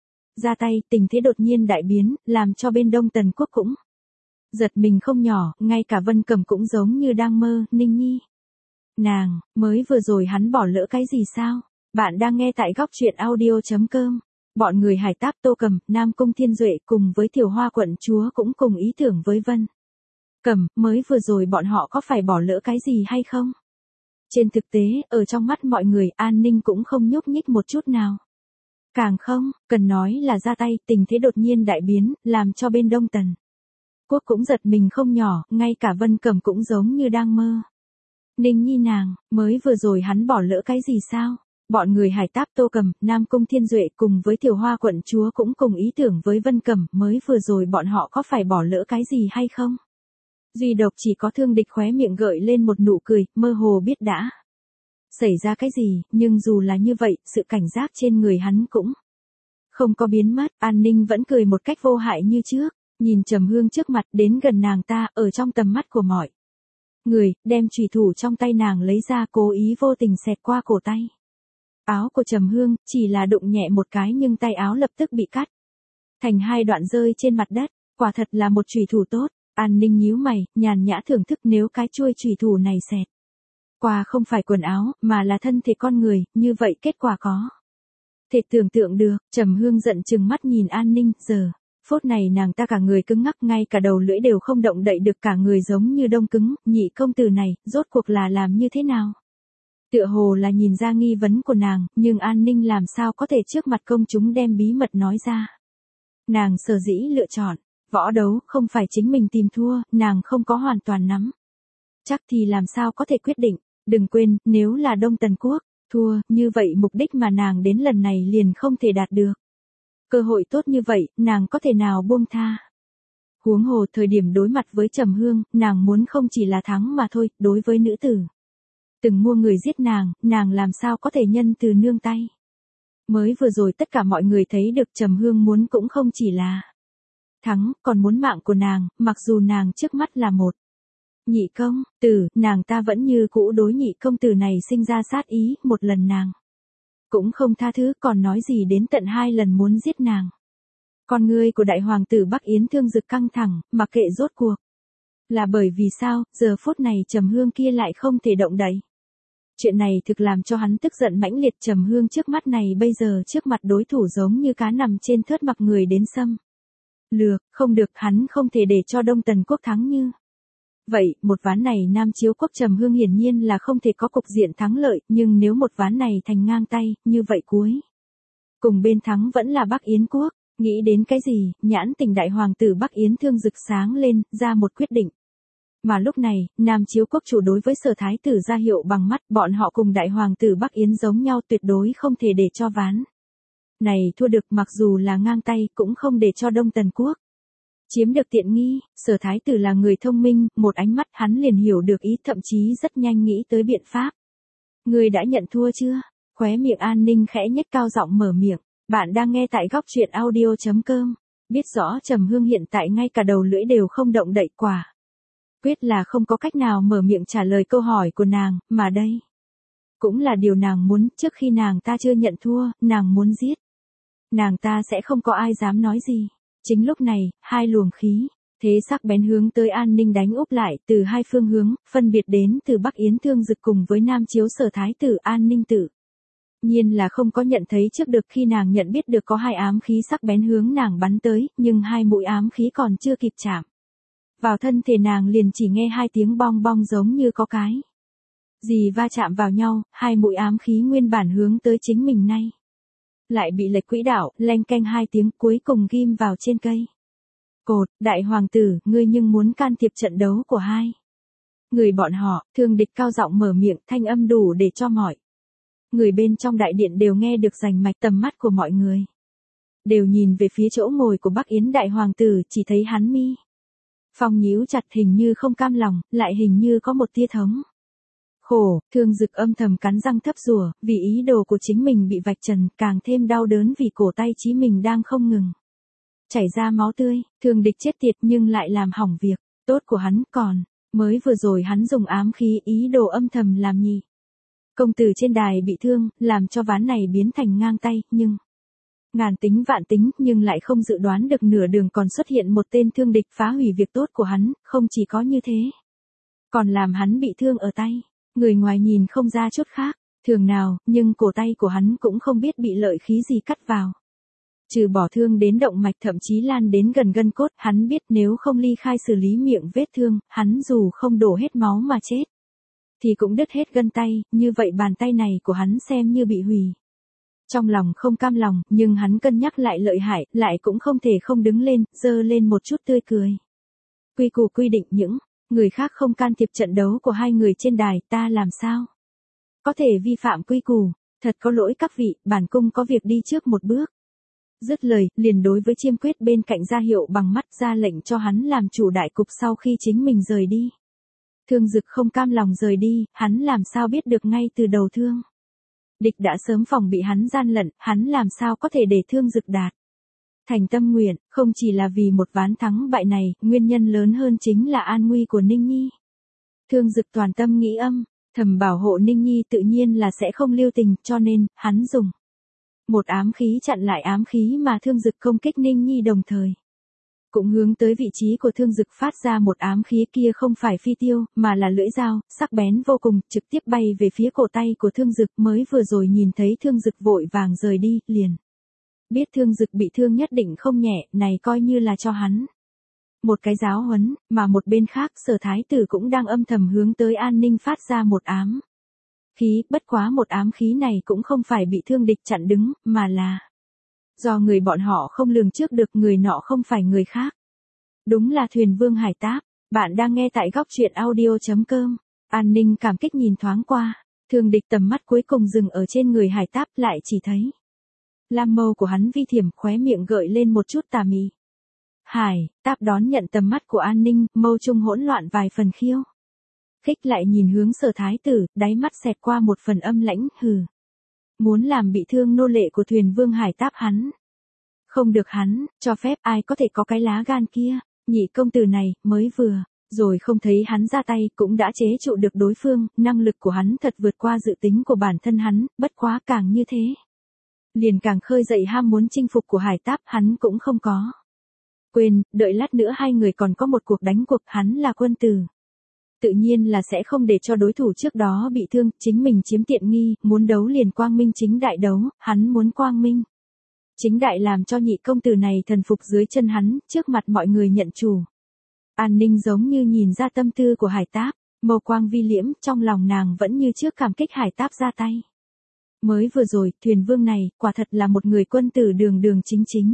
ra tay. Tình thế đột nhiên đại biến, làm cho bên Đông Tần Quốc cũng giật mình không nhỏ, ngay cả Vân Cẩm cũng giống như đang mơ. Ninh Nhi, Nàng, mới vừa rồi hắn bỏ lỡ cái gì sao? Bạn đang nghe tại góc truyện audio.com. Bọn người Hải Táp Tô Cầm, Nam Cung Thiên Duệ cùng với Tiểu Hoa quận chúa cũng cùng ý tưởng với Vân Cầm, mới vừa rồi bọn họ có phải bỏ lỡ cái gì hay không? Trên thực tế, ở trong mắt mọi người, An Ninh cũng không nhúc nhích một chút nào. Càng không, cần nói là ra tay, tình thế đột nhiên đại biến, làm cho bên Đông Tần Quốc cũng giật mình không nhỏ, ngay cả Vân Cầm cũng giống như đang mơ. Ninh Nhi nàng, mới vừa rồi hắn bỏ lỡ cái gì sao? Bọn người Hải Táp Tô Cầm, Nam Cung Thiên Duệ cùng với Tiểu Hoa quận chúa cũng cùng ý tưởng với Vân Cầm, mới vừa rồi bọn họ có phải bỏ lỡ cái gì hay không? Duy độc chỉ có Thương Địch khóe miệng gợi lên một nụ cười, mơ hồ biết đã xảy ra cái gì, nhưng dù là như vậy, sự cảnh giác trên người hắn cũng không có biến mất. An Ninh vẫn cười một cách vô hại như trước, nhìn Trầm Hương trước mặt, đến gần nàng ta, ở trong tầm mắt của mọi người, đem chùy thủ trong tay nàng lấy ra, cố ý vô tình xẹt qua cổ tay áo của Trầm Hương, chỉ là đụng nhẹ một cái nhưng tay áo lập tức bị cắt thành hai đoạn rơi trên mặt đất. Quả thật là một chùy thủ tốt. An Ninh nhíu mày, nhàn nhã thưởng thức, nếu cái chuôi chùy thủ này xẹt qua không phải quần áo, mà là thân thể con người, như vậy kết quả có thể tưởng tượng được. Trầm Hương giận chừng mắt nhìn An Ninh, giờ phút này nàng ta cả người cứng ngắc, ngay cả đầu lưỡi đều không động đậy được, cả người giống như đông cứng. Nhị công tử này, rốt cuộc là làm như thế nào? Tựa hồ là nhìn ra nghi vấn của nàng, nhưng An Ninh làm sao có thể trước mặt công chúng đem bí mật nói ra. Nàng sở dĩ lựa chọn võ đấu, không phải chính mình tìm thua, nàng không có hoàn toàn nắm chắc thì làm sao có thể quyết định. Đừng quên, nếu là Đông Tần Quốc thua, như vậy mục đích mà nàng đến lần này liền không thể đạt được. Cơ hội tốt như vậy, nàng có thể nào buông tha? Huống hồ thời điểm đối mặt với Trầm Hương, nàng muốn không chỉ là thắng mà thôi. Đối với nữ tử từng mua người giết nàng, nàng làm sao có thể nhân từ nương tay. Mới vừa rồi tất cả mọi người thấy được Trầm Hương muốn cũng không chỉ là thắng, còn muốn mạng của nàng, mặc dù nàng trước mắt là một nhị công tử, nàng ta vẫn như cũ đối nhị công tử này sinh ra sát ý, một lần nàng cũng không tha thứ, còn nói gì đến tận hai lần muốn giết nàng. Con ngươi của đại hoàng tử Bắc Yến Thương Dực căng thẳng, mặc kệ rốt cuộc là bởi vì sao, giờ phút này Trầm Hương kia lại không thể động đậy. Chuyện này thực làm cho hắn tức giận mãnh liệt. Trầm Hương trước mắt này bây giờ trước mặt đối thủ giống như cá nằm trên thớt, mặc người đến xâm lược, không được, hắn không thể để cho Đông Tần Quốc thắng như vậy. Một ván này Nam Chiếu Quốc Trầm Hương hiển nhiên là không thể có cục diện thắng lợi, nhưng nếu một ván này thành ngang tay, như vậy cuối cùng bên thắng vẫn là Bắc Yến Quốc. Nghĩ đến cái gì, nhãn tình đại hoàng tử Bắc Yến Thương Dực sáng lên, ra một quyết định. Mà lúc này, Nam Chiếu Quốc chủ đối với Sở thái tử ra hiệu bằng mắt, bọn họ cùng đại hoàng tử Bắc Yến giống nhau, tuyệt đối không thể để cho ván này thua được, mặc dù là ngang tay cũng không để cho Đông Tần Quốc chiếm được tiện nghi. Sở thái tử là người thông minh, một ánh mắt hắn liền hiểu được ý, thậm chí rất nhanh nghĩ tới biện pháp. Người đã nhận thua chưa? Khóe miệng An Ninh khẽ nhếch, cao giọng mở miệng. Bạn đang nghe tại góc truyện audio.com. Biết rõ Trầm Hương hiện tại ngay cả đầu lưỡi đều không động đậy, quả quyết là không có cách nào mở miệng trả lời câu hỏi của nàng, mà đây cũng là điều nàng muốn. Trước khi nàng ta chưa nhận thua, nàng muốn giết nàng ta sẽ không có ai dám nói gì. Chính lúc này, hai luồng khí thế sắc bén hướng tới An Ninh đánh úp lại, từ hai phương hướng, phân biệt đến từ Bắc Yến Thương Dực cùng với Nam Chiếu Sở thái tử. An Ninh tự nhiên là không có nhận thấy trước được, khi nàng nhận biết được có hai ám khí sắc bén hướng nàng bắn tới, nhưng hai mũi ám khí còn chưa kịp chạm vào thân thể nàng, liền chỉ nghe hai tiếng bong bong giống như có cái gì va chạm vào nhau. Hai mũi ám khí nguyên bản hướng tới chính mình nay lại bị lệch quỹ đạo, leng keng hai tiếng, cuối cùng ghim vào trên cây cột. Đại hoàng tử, ngươi nhưng muốn can thiệp trận đấu của hai người bọn họ? Thương Địch cao giọng mở miệng, thanh âm đủ để cho mọi người bên trong đại điện đều nghe được rành mạch. Tầm mắt của mọi người đều nhìn về phía chỗ ngồi của Bắc Yến đại hoàng tử, chỉ thấy hắn mi phong nhíu chặt, hình như không cam lòng, lại hình như có một tia thống khổ. Thương Dực âm thầm cắn răng thấp rủa, vì ý đồ của chính mình bị vạch trần, càng thêm đau đớn vì cổ tay chí mình đang không ngừng chảy ra máu tươi. Thương Địch chết tiệt, nhưng lại làm hỏng việc tốt của hắn. Còn mới vừa rồi hắn dùng ám khí, ý đồ âm thầm làm nhị công tử trên đài bị thương, làm cho ván này biến thành ngang tay, nhưng ngàn tính vạn tính, nhưng lại không dự đoán được nửa đường còn xuất hiện một tên Thương Địch phá hủy việc tốt của hắn. Không chỉ có như thế, còn làm hắn bị thương ở tay. Người ngoài nhìn không ra chút khác, thường nào, nhưng cổ tay của hắn cũng không biết bị lợi khí gì cắt vào. Trừ bỏ thương đến động mạch thậm chí lan đến gần gân cốt, hắn biết nếu không ly khai xử lý miệng vết thương, hắn dù không đổ hết máu mà chết, thì cũng đứt hết gân tay, như vậy bàn tay này của hắn xem như bị hủy. Trong lòng không cam lòng, nhưng hắn cân nhắc lại lợi hại, lại cũng không thể không đứng lên, giơ lên một chút tươi cười. Quy củ quy định những người khác không can thiệp trận đấu của hai người trên đài, ta làm sao có thể vi phạm quy củ, thật có lỗi các vị, bản cung có việc đi trước một bước. Dứt lời, liền đối với Chiêm Quyết bên cạnh ra hiệu bằng mắt, ra lệnh cho hắn làm chủ đại cục sau khi chính mình rời đi. Thương Dực không cam lòng rời đi, hắn làm sao biết được ngay từ đầu thương địch đã sớm phòng bị hắn gian lận, hắn làm sao có thể để Thương Dực đạt thành tâm nguyện, không chỉ là vì một ván thắng bại này, nguyên nhân lớn hơn chính là an nguy của Ninh Nhi. Thương Dực toàn tâm nghĩ âm, thầm bảo hộ Ninh Nhi tự nhiên là sẽ không lưu tình, cho nên, hắn dùng một ám khí chặn lại ám khí mà Thương Dực công kích Ninh Nhi đồng thời. Cũng hướng tới vị trí của Thương Dực phát ra một ám khí kia không phải phi tiêu, mà là lưỡi dao, sắc bén vô cùng, trực tiếp bay về phía cổ tay của Thương Dực. Mới vừa rồi nhìn thấy Thương Dực vội vàng rời đi, liền biết Thương Dực bị thương nhất định không nhẹ, này coi như là cho hắn một cái giáo huấn, mà một bên khác Sở Thái Tử cũng đang âm thầm hướng tới An Ninh phát ra một ám khí, bất quá một ám khí này cũng không phải bị thương địch chặn đứng, mà là do người bọn họ không lường trước được, người nọ không phải người khác. Đúng là Thuyền Vương Hải Táp. Bạn đang nghe tại góc truyện audio chấm com. An Ninh cảm kích nhìn thoáng qua, thương địch tầm mắt cuối cùng dừng ở trên người Hải Táp, lại chỉ thấy lam mâu của hắn vi thiểm, khóe miệng gợi lên một chút tà mị. Hải Táp đón nhận tầm mắt của An Ninh, mâu trung hỗn loạn vài phần khiêu khích, lại nhìn hướng Sở Thái Tử, đáy mắt xẹt qua một phần âm lãnh, hừ. Muốn làm bị thương nô lệ của Thuyền Vương Hải Táp hắn. Không được hắn, cho phép, ai có thể có cái lá gan kia, nhị công tử này, mới vừa, rồi không thấy hắn ra tay, cũng đã chế trụ được đối phương, năng lực của hắn thật vượt qua dự tính của bản thân hắn, bất quá càng như thế. Liền càng khơi dậy ham muốn chinh phục của Hải Táp, hắn cũng không có quên, đợi lát nữa hai người còn có một cuộc đánh cuộc, hắn là quân tử. Tự nhiên là sẽ không để cho đối thủ trước đó bị thương, chính mình chiếm tiện nghi, muốn đấu liền quang minh chính đại đấu, hắn muốn quang minh chính đại làm cho nhị công tử này thần phục dưới chân hắn, trước mặt mọi người nhận chủ. An Ninh giống như nhìn ra tâm tư của Hải Táp, mâu quang vi liễm, trong lòng nàng vẫn như trước cảm kích Hải Táp ra tay. Mới vừa rồi, Thuyền Vương này, quả thật là một người quân tử đường đường chính chính.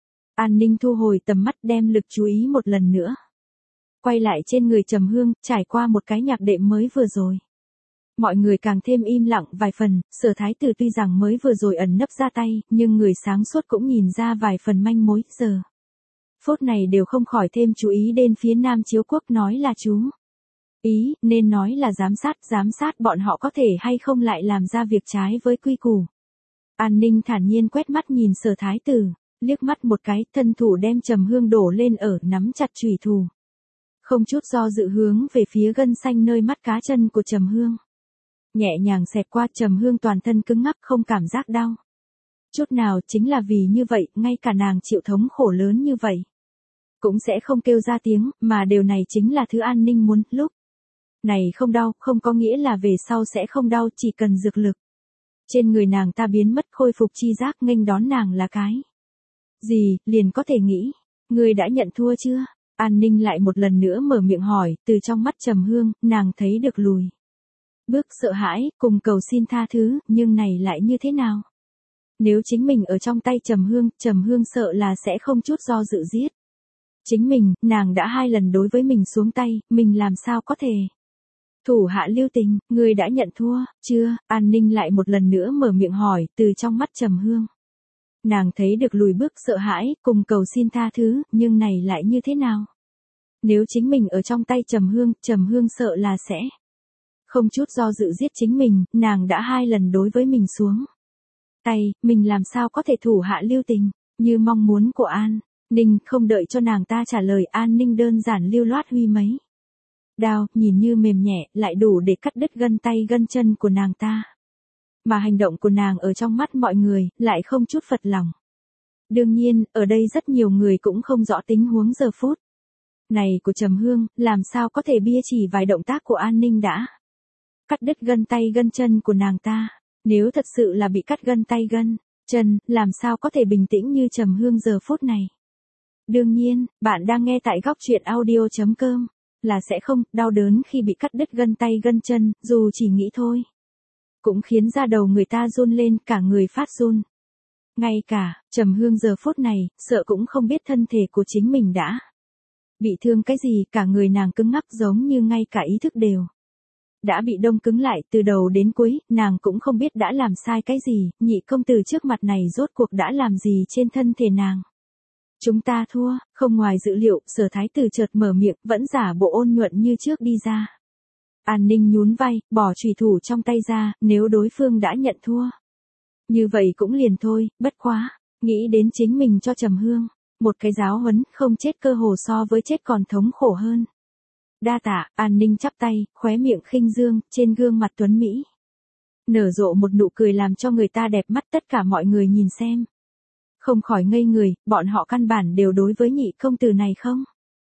An Ninh thu hồi tầm mắt, đem lực chú ý một lần nữa quay lại trên người Trầm Hương, trải qua một cái nhạc đệm mới vừa rồi. Mọi người càng thêm im lặng vài phần, Sở Thái Tử tuy rằng mới vừa rồi ẩn nấp ra tay, nhưng người sáng suốt cũng nhìn ra vài phần manh mối, giờ phút này đều không khỏi thêm chú ý đến phía Nam Chiếu Quốc, nói là chú ý, nên nói là giám sát, giám sát bọn họ có thể hay không lại làm ra việc trái với quy củ. An Ninh thản nhiên quét mắt nhìn Sở Thái Tử, liếc mắt một cái, thân thủ đem Trầm Hương đổ lên ở, nắm chặt chùy thủ. Không chút do dự hướng về phía gân xanh nơi mắt cá chân của Trầm Hương. Nhẹ nhàng xẹt qua, Trầm Hương toàn thân cứng ngắc, không cảm giác đau chút nào, chính là vì như vậy, ngay cả nàng chịu thống khổ lớn như vậy cũng sẽ không kêu ra tiếng, mà điều này chính là thứ An Ninh muốn. Lúc này không đau, không có nghĩa là về sau sẽ không đau, chỉ cần dược lực trên người nàng ta biến mất, khôi phục chi giác, nghênh đón nàng là cái gì, liền có thể nghĩ, ngươi đã nhận thua chưa? An Ninh lại một lần nữa mở miệng hỏi, từ trong mắt Trầm Hương, nàng thấy được lùi bước sợ hãi, cùng cầu xin tha thứ, nhưng này lại như thế nào? Nếu chính mình ở trong tay Trầm Hương, Trầm Hương sợ là sẽ không chút do dự giết chính mình, nàng đã hai lần đối với mình xuống tay, mình làm sao có thể thủ hạ lưu tình, ngươi đã nhận thua, chưa? An Ninh lại một lần nữa mở miệng hỏi, từ trong mắt Trầm Hương. Nàng thấy được lùi bước sợ hãi, cùng cầu xin tha thứ, nhưng này lại như thế nào? Nếu chính mình ở trong tay Trầm Hương, Trầm Hương sợ là sẽ không chút do dự giết chính mình, nàng đã hai lần đối với mình xuống tay, mình làm sao có thể thủ hạ lưu tình, như mong muốn của An Ninh. Không đợi cho nàng ta trả lời, An Ninh đơn giản lưu loát huy mấy đao, nhìn như mềm nhẹ, lại đủ để cắt đứt gân tay gân chân của nàng ta. Mà hành động của nàng ở trong mắt mọi người, lại không chút phật lòng. Đương nhiên, ở đây rất nhiều người cũng không rõ tình huống giờ phút này của Trầm Hương, làm sao có thể bia chỉ vài động tác của An Ninh đã cắt đứt gân tay gân chân của nàng ta. Nếu thật sự là bị cắt gân tay gân chân, làm sao có thể bình tĩnh như Trầm Hương giờ phút này. Đương nhiên, bạn đang nghe tại góc truyện audio chấm com, là sẽ không đau đớn khi bị cắt đứt gân tay gân chân, dù chỉ nghĩ thôi. Cũng khiến da đầu người ta run lên, cả người phát run. Ngay cả, Trầm Hương giờ phút này, sợ cũng không biết thân thể của chính mình đã bị thương cái gì, cả người nàng cứng ngắc giống như ngay cả ý thức đều đã bị đông cứng lại từ đầu đến cuối, nàng cũng không biết đã làm sai cái gì, nhị công tử trước mặt này rốt cuộc đã làm gì trên thân thể nàng. Chúng ta thua, không ngoài dự liệu, Sở thái tử chợt mở miệng, vẫn giả bộ ôn nhuận như trước đi ra. An Ninh nhún vai, bỏ chùy thủ trong tay ra, nếu đối phương đã nhận thua. Như vậy cũng liền thôi, bất quá, nghĩ đến chính mình cho Trầm Hương một cái giáo huấn, không chết cơ hồ so với chết còn thống khổ hơn. Đa tạ, An Ninh chắp tay, khóe miệng khinh dương, trên gương mặt tuấn Mỹ nở rộ một nụ cười làm cho người ta đẹp mắt, tất cả mọi người nhìn xem không khỏi ngây người, bọn họ căn bản đều đối với nhị công tử này không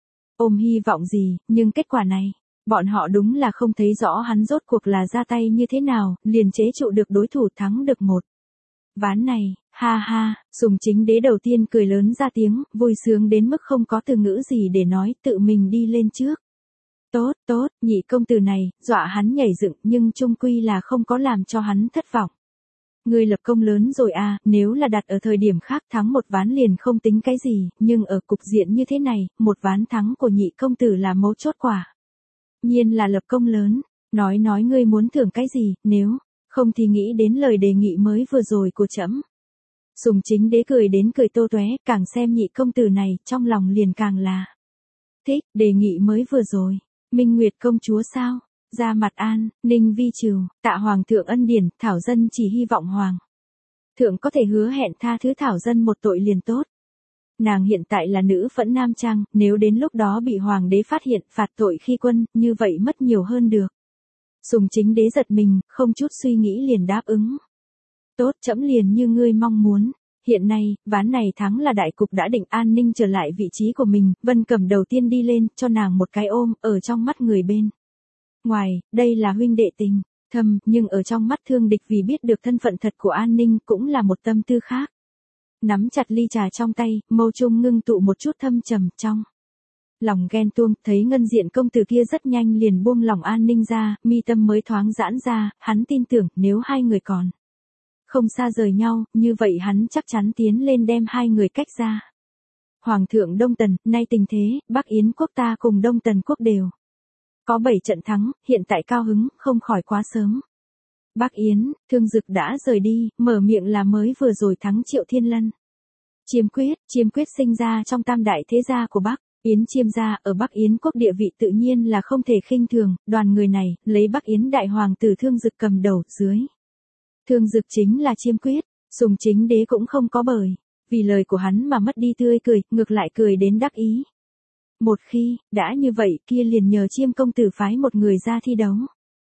ôm hy vọng gì, nhưng kết quả này, bọn họ đúng là không thấy rõ hắn rốt cuộc là ra tay như thế nào, liền chế trụ được đối thủ, thắng được một ván này. Ha ha, Sùng Chính Đế đầu tiên cười lớn ra tiếng, vui sướng đến mức không có từ ngữ gì để nói, tự mình đi lên trước. Tốt, tốt, nhị công tử này, dọa hắn nhảy dựng, nhưng chung quy là không có làm cho hắn thất vọng. Ngươi lập công lớn rồi à, nếu là đặt ở thời điểm khác thắng một ván liền không tính cái gì, nhưng ở cục diện như thế này, một ván thắng của nhị công tử là mấu chốt quả. Nhiên là lập công lớn, nói nói ngươi muốn thưởng cái gì, nếu không thì nghĩ đến lời đề nghị mới vừa rồi của trẫm. Sùng Chính Đế cười đến cười tô toé, càng xem nhị công tử này, trong lòng liền càng là thích, đề nghị mới vừa rồi. Minh Nguyệt công chúa sao? Ra mặt An, Ninh vi trừ, tạ hoàng thượng ân điển, thảo dân chỉ hy vọng hoàng thượng có thể hứa hẹn tha thứ thảo dân một tội liền tốt. Nàng hiện tại là nữ phẫn nam trang, nếu đến lúc đó bị hoàng đế phát hiện phạt tội khi quân, như vậy mất nhiều hơn được. Sùng Chính Đế giật mình, không chút suy nghĩ liền đáp ứng. Tốt, trẫm liền như ngươi mong muốn. Hiện nay, ván này thắng là đại cục đã định. An Ninh trở lại vị trí của mình, Vân Cẩm đầu tiên đi lên, cho nàng một cái ôm, ở trong mắt người bên ngoài, đây là huynh đệ tình thâm, nhưng ở trong mắt thương địch vì biết được thân phận thật của An Ninh cũng là một tâm tư khác. Nắm chặt ly trà trong tay, mâu trung ngưng tụ một chút thâm trầm trong lòng ghen tuông, thấy ngân diện công tử kia rất nhanh liền buông lòng An Ninh ra, mi tâm mới thoáng giãn ra, hắn tin tưởng nếu hai người còn không xa rời nhau, như vậy hắn chắc chắn tiến lên đem hai người cách ra. Hoàng thượng Đông Tần, nay tình thế, Bắc Yến quốc ta cùng Đông Tần quốc đều có bảy trận thắng, hiện tại cao hứng, không khỏi quá sớm. Bắc Yến, Thương Dực đã rời đi, mở miệng là mới vừa rồi thắng Triệu Thiên Lân. Chiêm Quyết, Chiêm Quyết sinh ra trong tam đại thế gia của Bắc Yến Chiêm gia, ở Bắc Yến quốc địa vị tự nhiên là không thể khinh thường, đoàn người này, lấy Bắc Yến đại hoàng tử Thương Dực cầm đầu, dưới Thương Dực chính là Chiêm Quyết. Sùng Chính Đế cũng không có bởi vì lời của hắn mà mất đi tươi cười, ngược lại cười đến đắc ý. Một khi đã như vậy, kia liền nhờ Chiêm công tử phái một người ra thi đấu.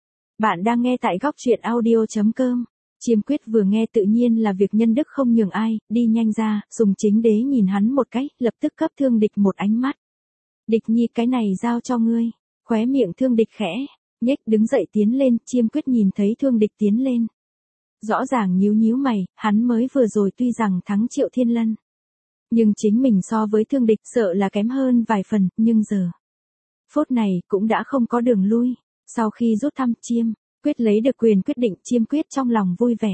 Bạn đang nghe tại góc truyện audio chấm com. Chiêm Quyết vừa nghe tự nhiên là việc nhân đức không nhường ai, đi nhanh ra. Sùng Chính Đế nhìn hắn một cái, lập tức cấp Thương Địch một ánh mắt. Địch nhi, cái này giao cho ngươi. Khóe miệng Thương Địch khẽ nhếch, đứng dậy tiến lên. Chiêm Quyết nhìn thấy Thương Địch tiến lên, rõ ràng nhíu nhíu mày, hắn mới vừa rồi tuy rằng thắng Triệu Thiên Lân, nhưng chính mình so với Thương Địch sợ là kém hơn vài phần, nhưng giờ phút này cũng đã không có đường lui. Sau khi rút thăm, Chiêm Quyết lấy được quyền quyết định, Chiêm Quyết trong lòng vui vẻ.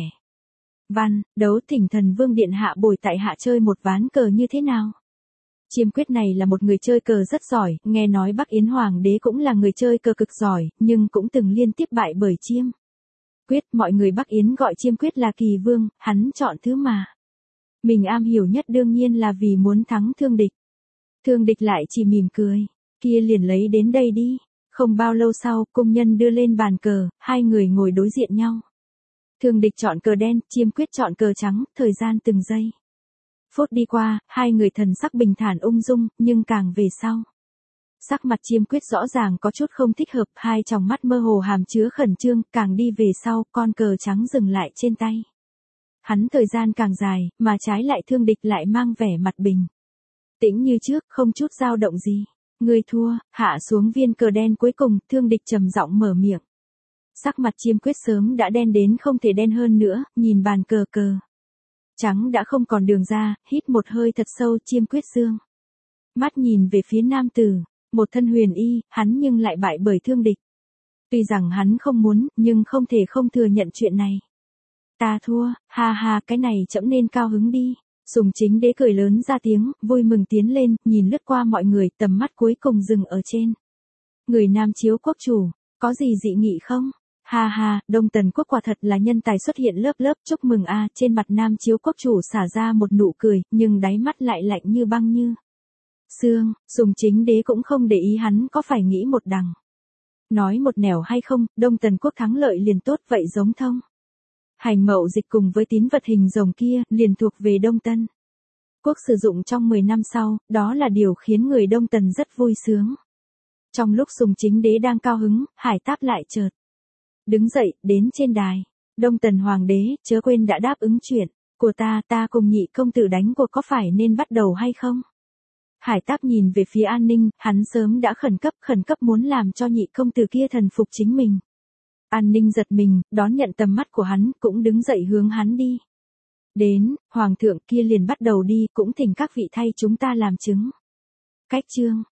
Văn, đấu thỉnh Thần Vương điện hạ bồi tại hạ chơi một ván cờ như thế nào? Chiêm Quyết này là một người chơi cờ rất giỏi, nghe nói Bắc Yến Hoàng đế cũng là người chơi cờ cực giỏi, nhưng cũng từng liên tiếp bại bởi Chiêm Quyết. Mọi người Bắc Yến gọi Chiêm Quyết là Kỳ Vương, hắn chọn thứ mà mình am hiểu nhất đương nhiên là vì muốn thắng Thương Địch. Thương Địch lại chỉ mỉm cười, kia liền lấy đến đây đi. Không bao lâu sau, cung nhân đưa lên bàn cờ, hai người ngồi đối diện nhau. Thương Địch chọn cờ đen, Chiêm Quyết chọn cờ trắng, thời gian từng giây phút đi qua, hai người thần sắc bình thản ung dung, nhưng càng về sau, sắc mặt Chiêm Quyết rõ ràng có chút không thích hợp, hai tròng mắt mơ hồ hàm chứa khẩn trương, càng đi về sau, con cờ trắng dừng lại trên tay hắn thời gian càng dài, mà trái lại Thương Địch lại mang vẻ mặt bình tĩnh như trước, không chút dao động gì. Ngươi thua, hạ xuống viên cờ đen cuối cùng, Thương Địch trầm giọng mở miệng. Sắc mặt Chiêm Quyết sớm đã đen đến không thể đen hơn nữa, nhìn bàn cờ cờ. Trắng đã không còn đường ra, hít một hơi thật sâu Chiêm Quyết dương. Mắt nhìn về phía nam tử, một thân huyền y, hắn nhưng lại bại bởi thương địch. Tuy rằng hắn không muốn, nhưng không thể không thừa nhận chuyện này. Ta thua, ha ha, cái này trẫm nên cao hứng đi. Sùng Chính Đế cười lớn ra tiếng, vui mừng tiến lên, nhìn lướt qua mọi người, tầm mắt cuối cùng dừng ở trên. Người Nam Chiếu quốc chủ, có gì dị nghị không? Ha ha, Đông Tần quốc quả thật là nhân tài xuất hiện lớp lớp, chúc mừng a. Trên mặt Nam Chiếu quốc chủ xả ra một nụ cười, nhưng đáy mắt lại lạnh như băng như xương. Sùng Chính Đế cũng không để ý hắn có phải nghĩ một đằng, nói một nẻo hay không, Đông Tần quốc thắng lợi liền tốt vậy giống thông. Hành mậu dịch cùng với tín vật hình rồng kia, liền thuộc về Đông Tân quốc sử dụng trong mười năm sau, đó là điều khiến người Đông Tần rất vui sướng. Trong lúc Sùng Chính Đế đang cao hứng, Hải Táp lại chợt đứng dậy, đến trên đài. Đông Tần Hoàng đế, chớ quên đã đáp ứng chuyện của ta, ta cùng nhị công tử đánh cuộc có phải nên bắt đầu hay không? Hải Táp nhìn về phía An Ninh, hắn sớm đã khẩn cấp, khẩn cấp muốn làm cho nhị công tử kia thần phục chính mình. An Ninh giật mình, đón nhận tầm mắt của hắn, cũng đứng dậy hướng hắn đi. Đến, Hoàng thượng kia liền bắt đầu đi, cũng thỉnh các vị thay chúng ta làm chứng. Cách chương.